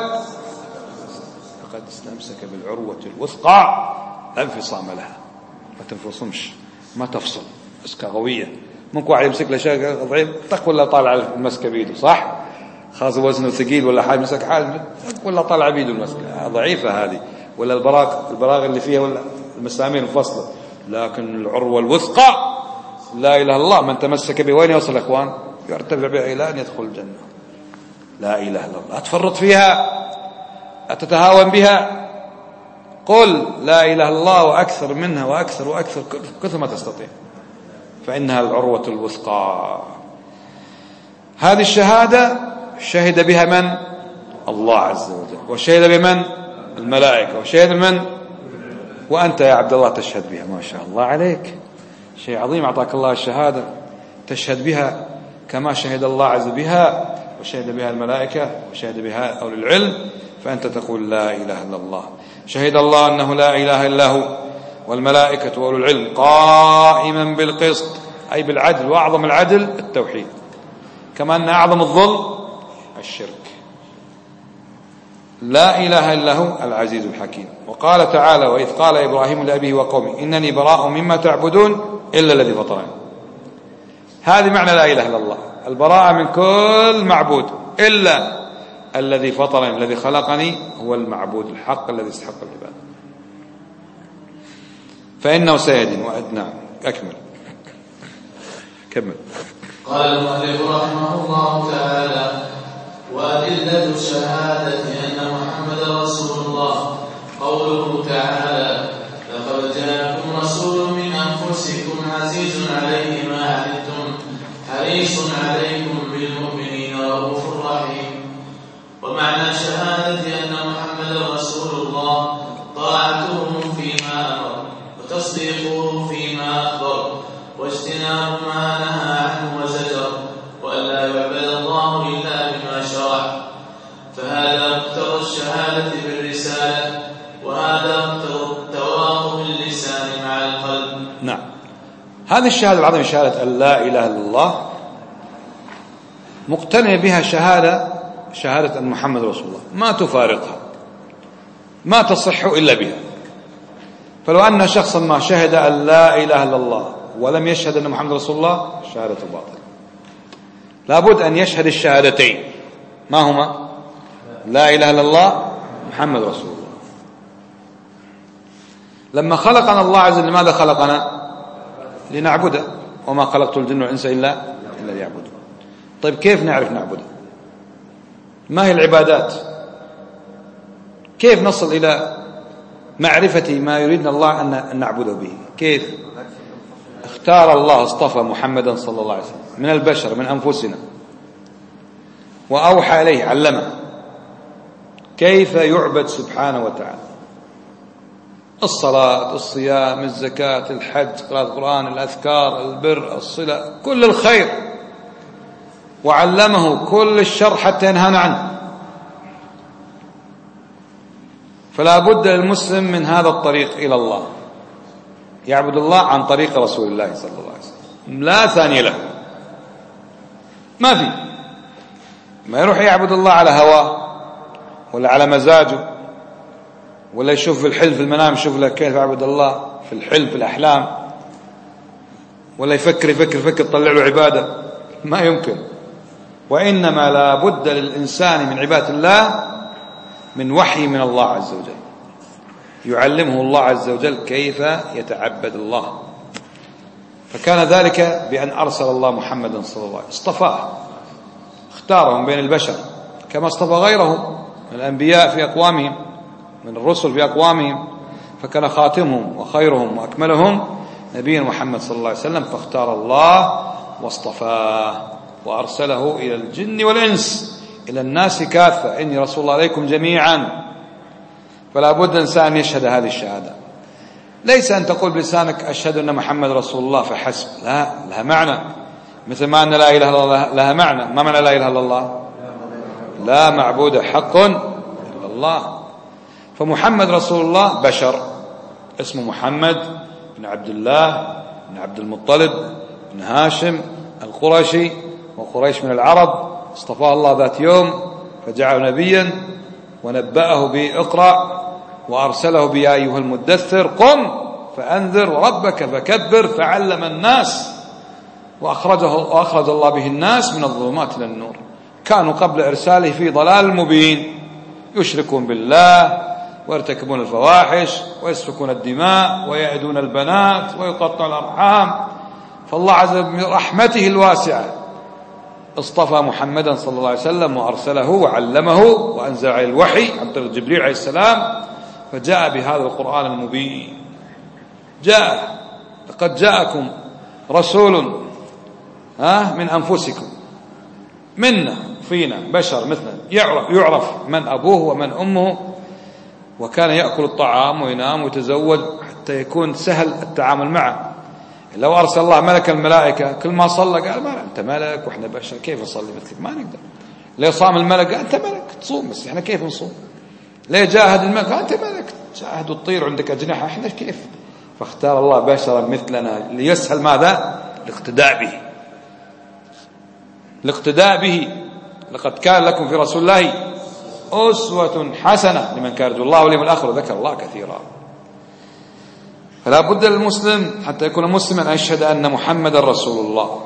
استمسك بالعروة الوثقى لا انفصام لها. ما تنفصمش، ما تفصل، مسكة قوية. ممكن واحد يمسك له شيء ضعيف طق ولا طالع المسكة بيده، صح؟ خاص وزنه ثقيل ولا حاجة مسك حال ولا طالع بيده المسكة ضعيفة هذه، ولا البراغ اللي فيها ولا المسامير الفصلة. لكن العروة الوثقى لا إله إلا الله من تمسك به وين يوصل أخوان؟ يرتفع بها إلى أن يدخل الجنة. لا إله إلا الله، أتفرط فيها، أتتهاون بها. قل لا إله إلا الله وأكثر منها وأكثر وأكثر كثر ما تستطيع، فإنها العروة الوثقى. هذه الشهادة شهد بها من؟ الله عز وجل، وشهد بمن؟ الملائكة، وشهد من؟ وأنت يا عبد الله تشهد بها. ما شاء الله عليك، شيء عظيم أعطاك الله الشهادة، تشهد بها كما شهد الله عز بها، وشهد بها الملائكة، وشهد بها أولي العلم. فأنت تقول لا إله إلا الله. شهد الله أنه لا إله إلا هو والملائكة وأولو العلم قائما بالقسط، أي بالعدل، وأعظم العدل التوحيد، كما أن أعظم الظلم الشرك. لا إله إلا هو العزيز الحكيم. وقال تعالى: وإذ قال إبراهيم لأبيه وقومه إنني براء مما تعبدون إلا الذي فطرني. هذه معنى لا إله إلا الله، البراءة من كل معبود إلا الذي فطرني، الذي خلقني هو المعبود الحق الذي يستحق العبادة، فإنه سيهدين. وأدنى أكمل كمل. قال المؤلف رحمه الله تعالى: وأدلة شهادة أن محمد رسول الله قوله تعالى: لقد جاءكم رسول من أنفسكم عزيز عليه ما عنتم حريص عليكم بالمؤمنين رؤوف رحيم. ومعنى شهادة أن محمد رسول الله طاعته فيما أمر، وتصديقه فيما أخبر، واجتناب ما نهى عنه وزجر، وألا يعبد الله إلا بما شرع. فهذا مقتضى الشهادة بالرسالة، وهذا مقتضى التواطؤ باللسان مع القلب. نعم، هذه الشهادة العظيمة، شهادة أن لا إله إلا الله، مقتنع بها شهادة أن محمد رسول الله، ما تفارقها، ما تصح إلا بها. فلو أن شخصا ما شهد أن لا إله إلا الله ولم يشهد أن محمد رسول الله، شهادته باطلة. لابد أن يشهد الشهادتين، ما هما؟ لا إله إلا الله، محمد رسول الله. لما خلقنا الله عز وجل لماذا خلقنا؟ لنعبده، وما خلقت الجن والإنس إلا ليعبدون. طيب كيف نعرف نعبده؟ ما هي العبادات؟ كيف نصل إلى معرفة ما يريدنا الله أن نعبده به؟ كيف؟ اختار الله، اصطفى محمدا صلى الله عليه وسلم من البشر، من أنفسنا، وأوحى إليه، علمه كيف يعبد سبحانه وتعالى. الصلاة، الصيام، الزكاة، الحج، قراءة القرآن، الأذكار، البر، الصلة، كل الخير، وعلمه كل الشر حتى ينهانا عنه. فلا بد للمسلم من هذا الطريق إلى الله، يعبد الله عن طريق رسول الله صلى الله عليه وسلم، لا ثاني له. ما يروح يعبد الله على هواه ولا على مزاجه، ولا يشوف في الحلم في المنام، يشوف له كيف يعبد الله في الحلم في الأحلام، ولا يفكر طلع له عبادة، ما يمكن. وإنما لا بد للإنسان من عبادة الله من وحي من الله عز وجل، يعلمه الله عز وجل كيف يتعبد الله. فكان ذلك بأن أرسل الله محمدا صلى الله عليه وسلم، اصطفاه، اختاره من بين البشر، كما اصطفى غيرهم من الأنبياء في أقوامهم، من الرسل في أقوامهم، فكان خاتمهم وخيرهم وأكملهم نبينا محمد صلى الله عليه وسلم، فاختار الله واصطفاه وأرسله إلى الجن والإنس، إلى الناس كافة، إني رسول الله عليكم جميعا. فلا بد إنسان يشهد هذه الشهادة، ليس أن تقول بلسانك أشهد أن محمد رسول الله فحسب، لا، لها معنى، مثل ما أن لا إله إلا الله لها معنى. ما معنى لا إله إلا الله؟ لا معبود حق إلا الله. فمحمد رسول الله بشر، اسمه محمد بن عبد الله بن عبد المطلب بن هاشم القرشي، وقريش من العرب، اصطفاه الله ذات يوم فجعله نبيا ونبأه بإقرأ، وأرسله بيا أيها المدثر قم فأنذر وربك فكبر، فعلم الناس وأخرج الله به الناس من الظلمات إلى النور. كانوا قبل إرساله في ضلال مبين، يشركون بالله ويرتكبون الفواحش ويسفكون الدماء ويعدون البنات ويقطعون الأرحام. فالله عز وجل برحمته الواسعة اصطفى محمدا صلى الله عليه وسلم وأرسله وعلمه وأنزل عليه الوحي عن طريق جبريل عليه السلام، فجاء بهذا القرآن المبين. جاء لقد جاءكم رسول من أنفسكم، منا فينا بشر مثلنا، يعرف من أبوه ومن أمه، وكان يأكل الطعام وينام ويتزوج حتى يكون سهل التعامل معه. لو أرسل الله ملك الملائكة كل ما صلى قال ما أنت ملك وإحنا بشر، كيف نصلي مثلك؟ ما نقدر. ليه صام الملك؟ قال أنت ملك تصوم، بس إحنا كيف نصوم؟ ليه جاهد الملك؟ قال أنت ملك جاهد وتطير عندك أجنحة، إحنا كيف؟ فاختار الله بشرا مثلنا ليسهل ماذا؟ الاقتداء به، الاقتداء به. لقد كان لكم في رسول الله أسوة حسنة لمن كان يرجو الله واليوم الآخر وذكر الله كثيرا. فلا بد للمسلم حتى يكون مسلما أن يشهد أن محمد رسول الله.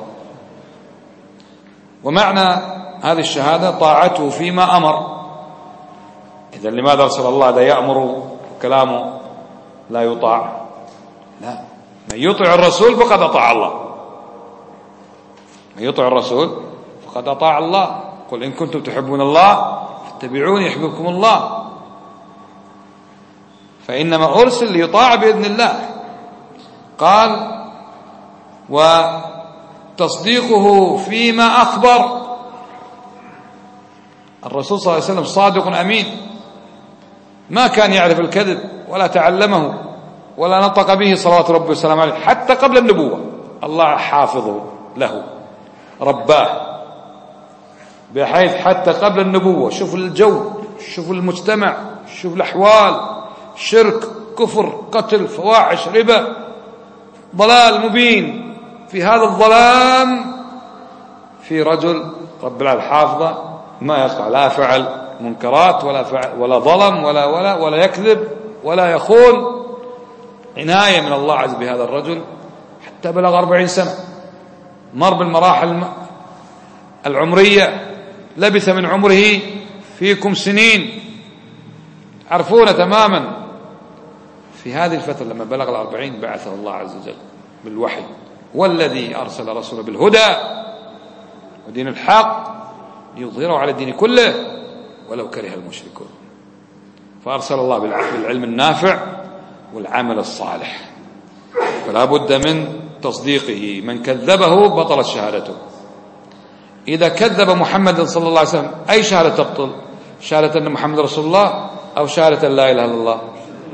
ومعنى هذه الشهادة طاعته فيما أمر. إذا لماذا أرسل الله هذا يأمر كلامه لا يطاع؟ لا، من يطع الرسول فقد أطاع الله، من يطع الرسول فقد أطاع الله. قل إن كنتم تحبون الله فاتبعوني يحببكم الله. فإنما أرسل ليطاع بإذن الله. قال وتصديقه فيما أخبر. الرسول صلى الله عليه وسلم صادق أمين، ما كان يعرف الكذب ولا تعلمه ولا نطق به صلوات ربه وسلامه عليه حتى قبل النبوة. الله حافظه له رباه بحيث حتى قبل النبوة شوف الجو، شوف المجتمع، شوف الأحوال، شرك، كفر، قتل، فواحش، ربا، ضلال مبين. في هذا الظلام في رجل رب العالمين حافظه، ما يقع لا فعل منكرات ولا ظلم ولا يكذب ولا يخون. عناية من الله عز بهذا الرجل حتى بلغ 40 سنة، مر بالمراحل العمرية، لبث من عمره فيكم سنين، عرفون تماما. في هذه الفترة لما بلغ 40 بعثه الله عز وجل بالوحي، والذي أرسل رسوله بالهدى ودين الحق ليظهره على الدين كله ولو كره المشركون. فأرسل الله بالعلم النافع والعمل الصالح. فلا بد من تصديقه. من كذبه بطلت شهادته. إذا كذب محمد صلى الله عليه وسلم أي شهادة تبطل؟ شهادة أن محمد رسول الله أو شهادة لا إله إلا الله؟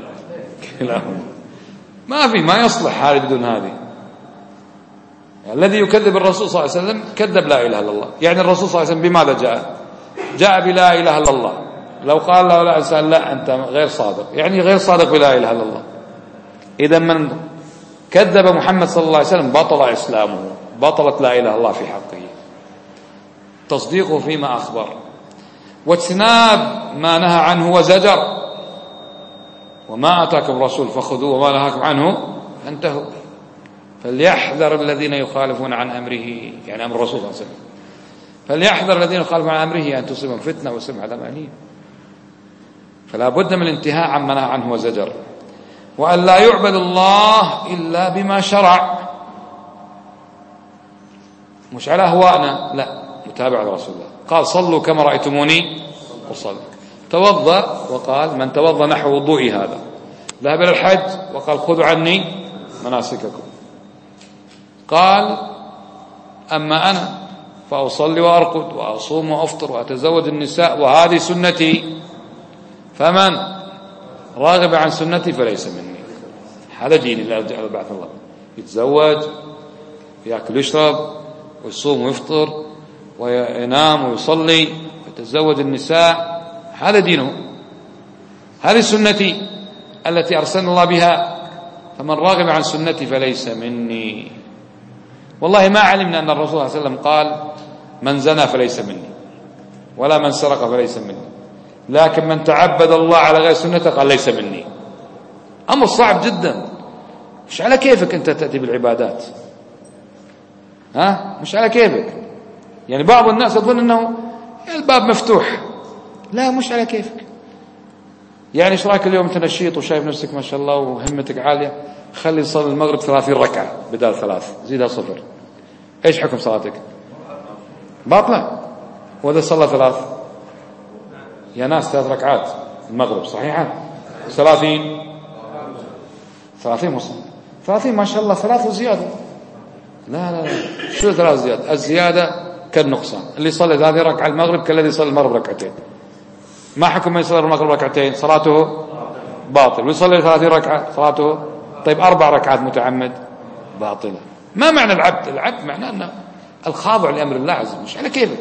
ما يصلح هذه بدون هذه. يعني الذي يكذب الرسول صلى الله عليه وسلم كذب لا إله إلا الله. يعني الرسول صلى الله عليه وسلم بماذا جاء بلا إله إلا الله. لو قال له لا إنسان لا أنت غير صادق، يعني غير صادق بلا إله إلا الله. إذا من كذب محمد صلى الله عليه وسلم بطل إسلامه، بطلت لا إله إلا الله في حقه. تصديقه فيما أخبر، واجتناب ما نهى عنه وزجر. وما أتاكم الرسول فخذوه وما نهاكم عنه فانتهوا. فليحذر الذين يخالفون عن أمره، يعني أمر الرسول صلى الله عليه وسلم، فليحذر الذين يخالفون عن أمره أن تصيبهم فتنة ويصيبهم عذاب أليم. فلا بد من الانتهاء عما نهى عنه وزجر، وأن لا يعبد الله إلا بما شرع، مش على أهوائنا، لا، متابع لرسول الله. قال صلوا كما رأيتموني أصلي. توضأ وقال من توضأ نحو وضوئي هذا. ذهب إلى الحج وقال خذوا عني مناسككم. قال أما أنا فأصلي وأرقد وأصوم وأفطر وأتزوج النساء وهذه سنتي، فمن راغب عن سنتي فليس مني. هذا دين الله جل بعث الله، يتزوج ويأكل ويشرب ويصوم ويفطر وينام ويصلي ويتزوج النساء، هذا دينه، هذه سنتي التي أرسلنا الله بها، فمن راغب عن سنتي فليس مني. والله ما علمنا أن الرسول صلى الله عليه وسلم قال من زنى فليس مني، ولا من سرق فليس مني، لكن من تعبد الله على غير سنته قال ليس مني. أمر صعب جدا، مش على كيفك أنت تأتي بالعبادات، مش على كيفك. يعني بعض الناس يظن أنه الباب مفتوح، لا مش على كيفك. يعني ايش رايك اليوم انت نشيط وشايف نفسك ما شاء الله وهمتك عالية، خلي صلي المغرب 30 ركعة بدال 3، زيدها 0. ايش حكم صلاتك؟ باطلة. وإذا صلى 3 يا ناس 3 ركعات المغرب صحيحة، 30 مصلي 30 ما شاء الله 3 وزيادة. لا شو 3 زيادة؟ الزيادة كالنقصان. اللي يصلي 30 ركعة المغرب كالذي يصلي المغرب ركعتين. ما حكم من يصلي المغرب ركعتين صلاته باطل، ويصلي 30 ركعة صلاته طيب 4 ركعات متعمد باطلة. ما معنى العبد؟ العبد معناه أنه الخاضع لأمر الله عز وجل، مش على كيفك.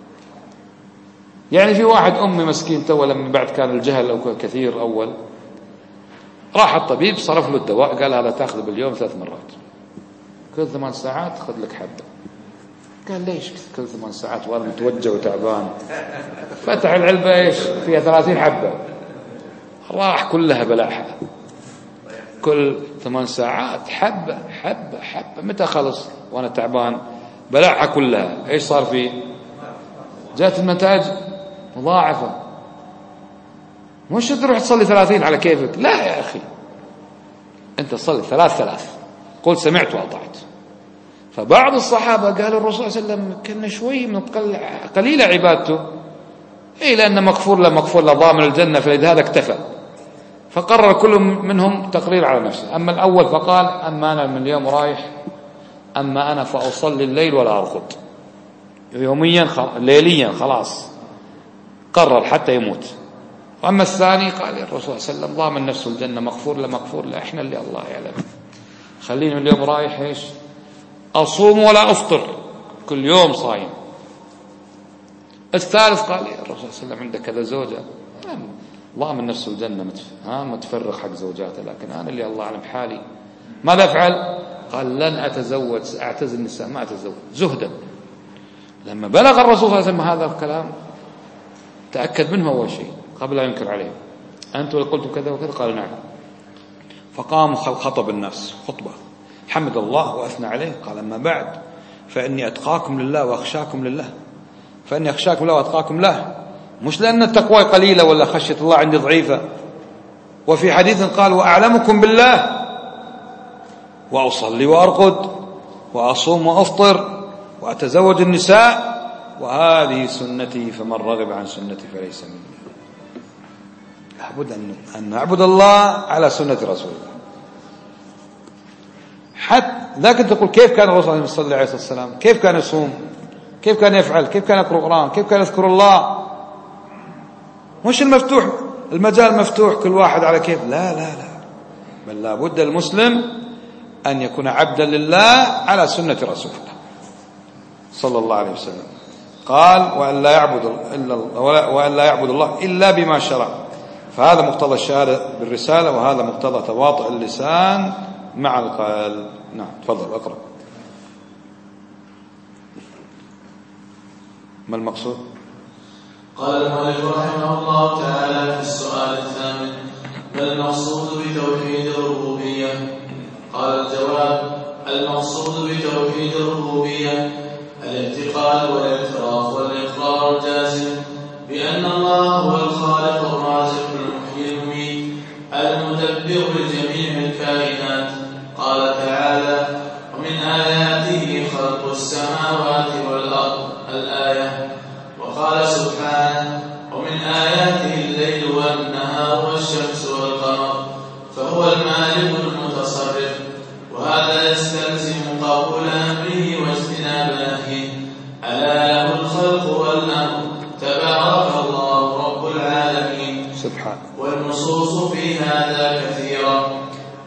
يعني في واحد أمي مسكين تو لما بعد كان الجهل أو كثير أول، راح الطبيب صرف له الدواء، قال هذا تأخذ باليوم 3 مرات كل 8 ساعات خذ لك حبة. قال ليش كل 8 ساعات وأنا متوجه وتعبان؟ فتح العلبة ايش فيها 30 حبة، راح كلها بلعها كل 8 ساعات حبة حبة حبة. متى خلص وأنا تعبان بلعها كلها، ايش صار فيه؟ جاءت النتائج مضاعفة. مش تروح تصلي 30 على كيفك، لا يا أخي، أنت تصلي 3 قل سمعت وأطعت. فبعض الصحابة قالوا الرسول صلى الله عليه وسلم كان شوي من قليلة عبادته، لأن مغفور له ضامن الجنة، فلهذا اكتفى. فقرر كل منهم تقرير على نفسه. أما الأول فقال أما أنا من اليوم رايح، أما أنا فأصلي الليل ولا أرقد، يوميا ليليا خلاص قرر حتى يموت. وأما الثاني قال الرسول صلى الله عليه وسلم ضامن نفسه الجنة، مغفور له، إحنا اللي الله يعلم، خليني من اليوم رايح ايش أصوم ولا أفطر، كل يوم صايم. الثالث قال الرسول صلى الله عليه وسلم عنده كذا زوجة، ضامن نفسه الجنة، متفرغ حق زوجاته، لكن أنا اللي الله أعلم حالي، ماذا أفعل؟ قال لن أتزوج، أعتزل النساء، ما أتزوج، زهدا. لما بلغ الرسول صلى الله عليه وسلم هذا الكلام تأكد منه أول شيء قبل لا ينكر عليه، أنتم اللي قلتم كذا وكذا؟ قال نعم. فقام خطب الناس خطبة، حمد الله وأثنى عليه، قال أما بعد فإني أتقاكم لله وأخشاكم لله، فإني أخشاكم الله وأتقاكم له، مش لأن التقوى قليلة ولا خشية الله عندي ضعيفة. وفي حديث قال وأعلمكم بالله وأصلي وأرقد وأصوم وأفطر وأتزوج النساء وهذه سنتي، فمن رغب عن سنتي فليس مني. لابد أن نعبد الله على سنة رسول الله. حتى لكن تقول كيف كان الرسول صلى الله عليه وسلم، كيف كان يصوم، كيف كان يفعل، كيف كان يقرأ القرآن، كيف كان يذكر الله؟ مش المفتوح المجال مفتوح كل واحد على كيف، لا بل لابد المسلم أن يكون عبدا لله على سنة رسول الله صلى الله عليه وسلم. قال وأن لا يعبد الله إلا بما شرع. فهذا مقتضى الشهادة بالرسالة، وهذا مقتضى تواطؤ اللسان مع القلب. نعم تفضل اقرأ. ما المقصود؟ قال المؤلف رحمه الله تعالى في السؤال الثامن: ما المقصود بتوحيد الربوبية؟ قال الجواب: المقصود بتوحيد الربوبية الاعتقاد والاعتراف والإقرار الجازم بأن الله هو الخالق الرازق المحيي المميت المدبر لجميع الكائنات. قال تعالى: ومن آياته خلق السماوات والأرض، الآية.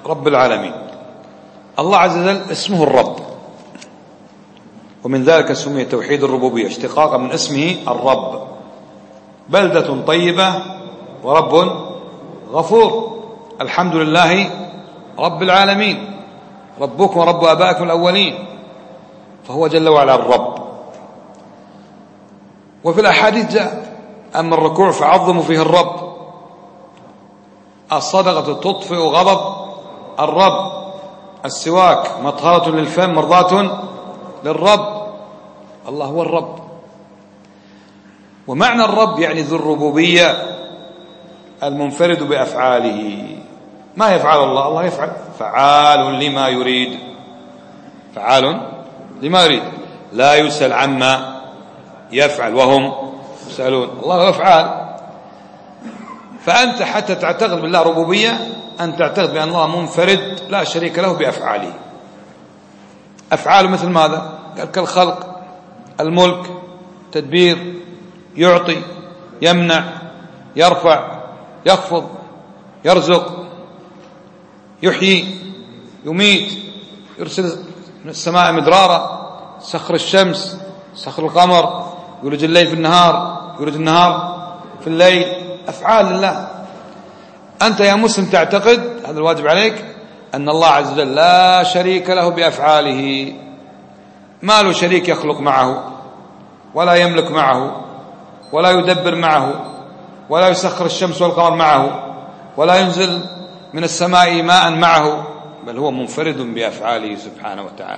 رب العالمين. الله عز وجل اسمه الرب، ومن ذلك سمي توحيد الربوبية اشتقاقا من اسمه الرب. بلدة طيبة ورب غفور. الحمد لله رب العالمين، ربكم ورب آبائكم الأولين، فهو جل وعلا الرب. وفي الأحاديث جاء: أما الركوع فعظموا فيه الرب، الصدقة تطفئ غضب الرب، السواك مطهرة للفم مرضاة للرب. الله هو الرب. ومعنى الرب يعني ذو الربوبية المنفرد بأفعاله. ما يفعل الله؟ الله يفعل، فعال لما يريد، فعال لما يريد، لا يسأل عما يفعل وهم يسألون. الله يفعل. فأنت حتى تعتقد بالله ربوبية أن تعتقد بأن الله منفرد لا شريك له بأفعاله. أفعاله مثل ماذا؟ قال كالخلق، الملك، تدبير، يعطي، يمنع، يرفع، يخفض، يرزق، يحيي، يميت، يرسل من السماء مدرارا، سخر الشمس، سخر القمر، يولج الليل في النهار، يولج النهار في الليل. أفعال لله. أنت يا مسلم تعتقد، هذا الواجب عليك، أن الله عز وجل لا شريك له بأفعاله. ما له شريك يخلق معه، ولا يملك معه، ولا يدبر معه، ولا يسخر الشمس والقمر معه، ولا ينزل من السماء ماء معه، بل هو منفرد بأفعاله سبحانه وتعالى.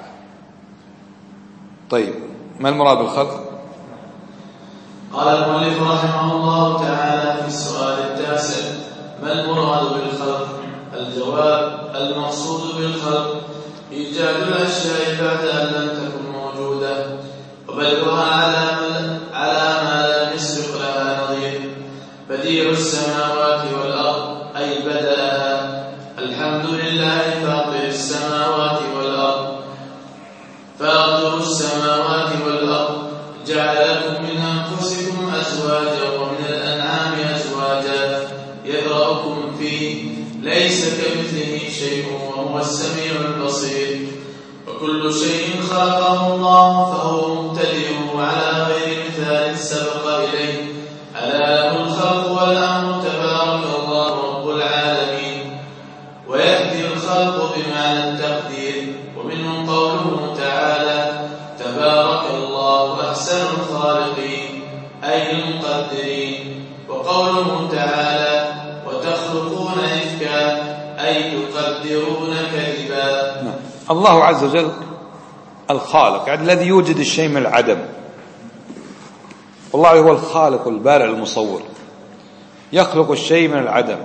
طيب، ما المراد بالخلق؟ قال المؤلف رحمه الله تعالى في السؤال التاسع: ما المراد بالخلق؟ الجواب: المقصود بالخلق إيجاد الأشياء بعد أن لم تكن موجودة، وبدءها على ما لم يسبق لها نظير. بديع السماوات والأرض أي بدأها. الحمد لله فاطر السماوات والأرض. فاطر السماوات والأرض جعل لكم من أنفسكم أزواجا ومن الأنعام أزواجا يذرأكم فيه، ليس كمثله شيء وهو السميع البصير. وكل شيء خلقه الله فهو مبتدئ على غير مثال سبق إليه. ألا له الخلق والأمر تبارك الله رب العالمين. ويأتي الخلق بمعنى التقدير، ومنه قوله تعالى: تبارك الله أحسن الخالقين أي المقدرين. وقوله تعالى: وتخلقون إفكا أي تقدرون كذبا. الله عز وجل الخالق، يعني الذي يوجد الشيء من العدم. والله هو الخالق البارئ المصور، يخلق الشيء من العدم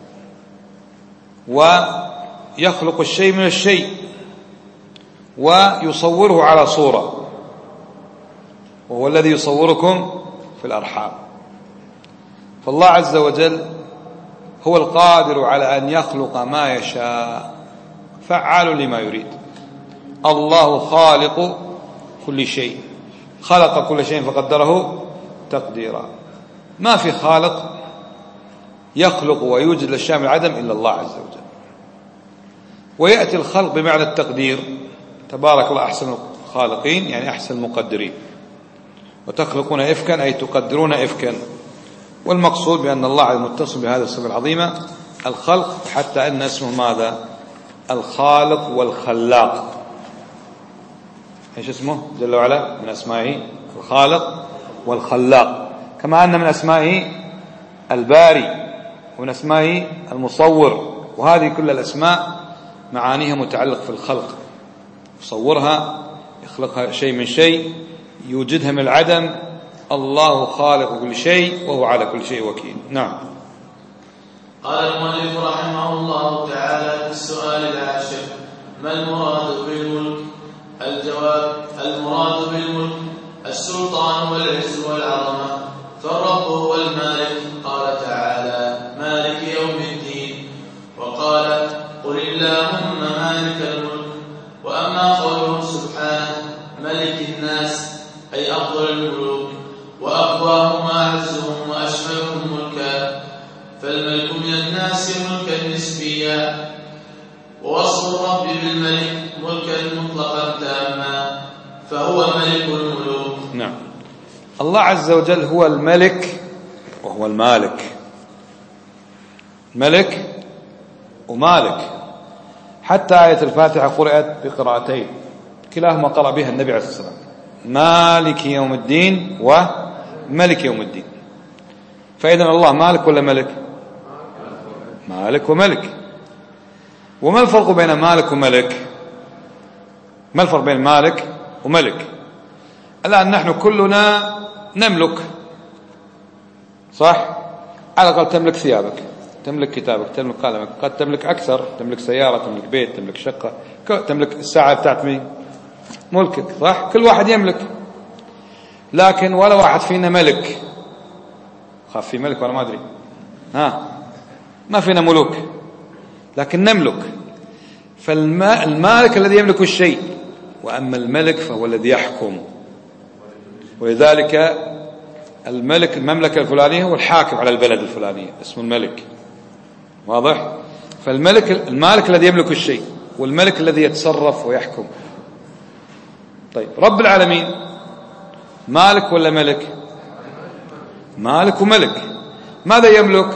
ويخلق الشيء من الشيء ويصوره على صورة، وهو الذي يصوركم في الأرحام. فالله عز وجل هو القادر على أن يخلق ما يشاء، فعال لما يريد. الله خالق كل شيء، خلق كل شيء فقدره تقديرا. ما في خالق يخلق ويوجد الأشياء من العدم إلا الله عز وجل. ويأتي الخلق بمعنى التقدير، تبارك الله أحسن الخالقين يعني أحسن المقدرين. وتخلقون إفكا أي تقدرون إفكا. والمقصود بأن الله المتصل بهذه الصفة العظيمة الخلق، حتى أن اسمه ماذا؟ الخالق والخلاق. ايش اسمه جل وعلا؟ من أسمائه الخالق والخلاق، كما أن من أسمائه الباري، ومن أسمائه المصور. وهذه كل الأسماء معانيها متعلق في الخلق، يصورها، يخلقها شيء من شيء، يوجدها من العدم. الله خالق كل شيء وهو على كل شيء وكيل. نعم. قال المؤلف رحمه الله تعالى في السؤال العاشر: ما المراد بالملك؟ الجواب: المراد بالملك السلطان والعز والعظمة. فالرب هو المالك، قال تعالى: مالك يوم الدين. وقال: قل اللهم مالك الملك. وأما قوله سبحانه: ملك الناس أي أفضل الملوك وأقواهم وأعزهم وأشملهم ملكا، فالملك من الناس ملكا نسبيا، بالملك ملكا مطلقا تاما فهو ملك الملوك. نعم. الله عز وجل هو الملك وهو المالك. ملك ومالك. حتى آية الفاتحة قرأت بقراءتين كلاهما قرأ بها النبي عليه الصلاة والسلام، مالك يوم الدين وملك يوم الدين. فإذا الله مالك ولا ملك؟ مالك وملك. وما الفرق بين مالك وملك؟ ما الفرق بين مالك وملك؟ الآن نحن كلنا نملك، صح؟ على الأقل تملك ثيابك، تملك كتابك، تملك قلمك، قد تملك أكثر، تملك سيارة، تملك بيت، تملك شقة، تملك الساعة بتاعت مين؟ ملكك، صح؟ كل واحد يملك. لكن ولا واحد فينا ملك. خاف في ملك ولا ما أدري؟ ما فينا ملوك، لكن نملك. فالمالك الذي يملك الشيء، وأما الملك فهو الذي يحكم. ولذلك الملك المملكة الفلانية هو الحاكم على البلد الفلانية، اسمه الملك. واضح؟ المالك الذي يملك الشيء، والملك الذي يتصرف ويحكم. طيب رب العالمين مالك ولا ملك؟ مالك وملك. ماذا يملك؟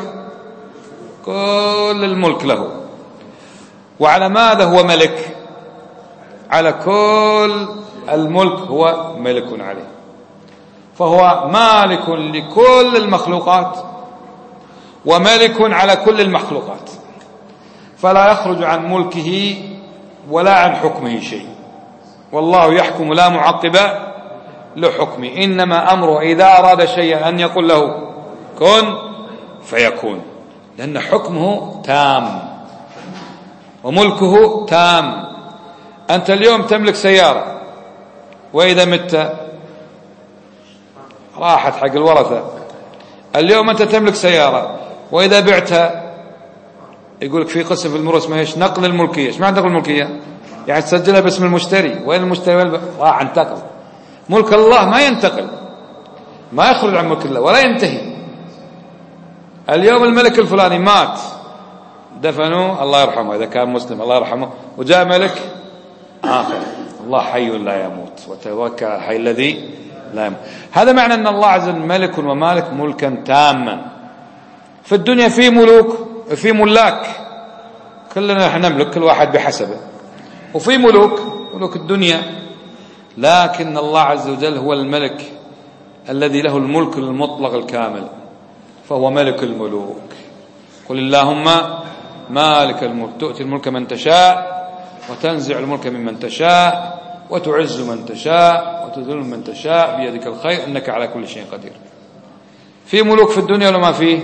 كل الملك له. وعلى ماذا هو ملك؟ على كل الملك هو ملك عليه. فهو مالك لكل المخلوقات وملك على كل المخلوقات، فلا يخرج عن ملكه ولا عن حكمه شيء. والله يحكم لا معقب لحكمه، إنما أمره إذا أراد شيئا أن يقول له كن فيكون، لأن حكمه تام وملكه تام. أنت اليوم تملك سيارة، وإذا مت راحت حق الورثة. اليوم أنت تملك سيارة، وإذا بعتها يقولك في قسم في الميراث اسمه ايش؟ نقل الملكية. ايش معنى نقل الملكية؟ يعني تسجلها باسم المشتري. وين المشتري؟ راح انتقل. ملك الله ما ينتقل، ما يخرج عن ملك الله ولا ينتهي. اليوم الملك الفلاني مات، دفنوه، الله يرحمه إذا كان مسلم الله يرحمه، وجاء ملك آخر. الله حي لا يموت، وتوكل على الحي الذي لا يموت. هذا معنى أن الله عز وجل ملك ومالك ملكا تاما. في الدنيا في ملوك، في ملاك، كلنا نحن نملك كل واحد بحسبه، وفي ملوك الدنيا. لكن الله عز وجل هو الملك الذي له الملك المطلق الكامل، فهو ملك الملوك. قل اللهم مالك الملك تؤتي الملك من تشاء وتنزع الملك ممن تشاء وتعز من تشاء وتذل من تشاء بيدك الخير إنك على كل شيء قدير. في ملوك في الدنيا ولا ما فيه؟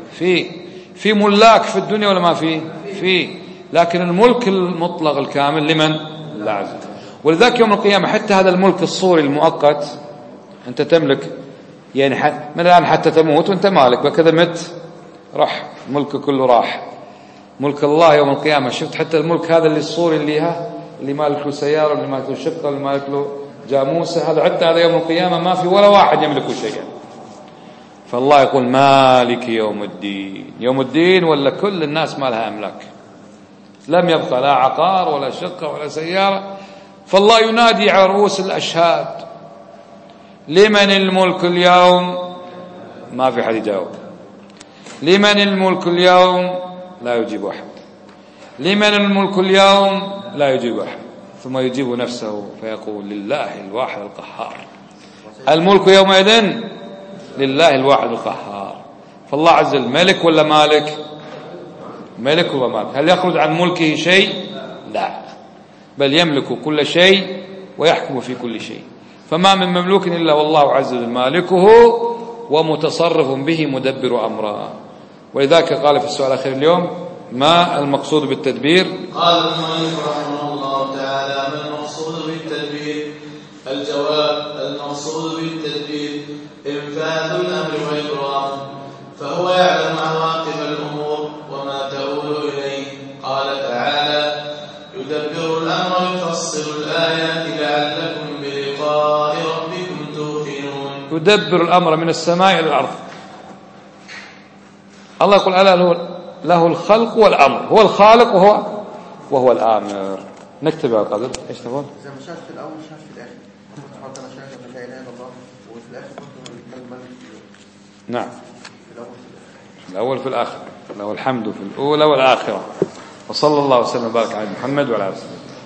في ملاك في الدنيا ولا ما فيه؟ لكن الملك المطلق الكامل لمن؟ الله عز وجل. ولذلك يوم القيامة حتى هذا الملك الصوري المؤقت أنت تملك، يعني من الآن حتى تموت وأنت مالك، وكذا مت راح ملك كله راح. ملك الله يوم القيامة شفت حتى الملك هذا اللي الصوري اللي مالك له سيارة، اللي مالك له شقة، اللي مالك له جاموسة، هذا حتى هذا يوم القيامة ما في ولا واحد يملك شيئا. فالله يقول مالك يوم الدين. يوم الدين ولا كل الناس ما لها أملاك، لم يبقى لا عقار ولا شقة ولا سيارة. فالله ينادي على رؤوس الأشهاد لمن الملك اليوم؟ ما في حد يجاوب. لمن الملك اليوم؟ لا يجيب أحد. لمن الملك اليوم؟ لا يجيب أحد. ثم يجيب نفسه فيقول لله الواحد القهار. الملك يومئذ لله الواحد القهار. فالله عز وجل ملك ولا مالك؟ ملك ومالك. هل يخرج عن ملكه شيء؟ لا، بل يملك كل شيء ويحكم في كل شيء. فما من مملوك إلا والله عز وجل مالكه ومتصرف به مدبر أمره. ولذلك قال في السؤال الأخير اليوم ما المقصود بالتدبير؟ قال المؤلف رحمه الله تعالى ما المقصود بالتدبير؟ الجواب المقصود بالتدبير إنفاذ الأمر وإجرامه، فهو يعلم عواقب الأمور وما تؤول إليه. قال تعالى يدبر الأمر يفصل الآيات لعلكم بلقاء ربكم توقنون. يدبر الأمر من السماء إلى الأرض. الله يقول ألا له الخلق والأمر، هو الخالق وهو الآمر. نكتب على القدر. إيش تقول؟ إذا ما شاهد في الأول شاهد في الآخر. تحط أنا شاهد أن لا إله إلا الله وفي الآخر تحط الكلمة. نعم. في الأول في الآخر. له الحمد في الأولى والآخرة. وصلى الله وسلم وبارك على محمد وعلى آله وسلم.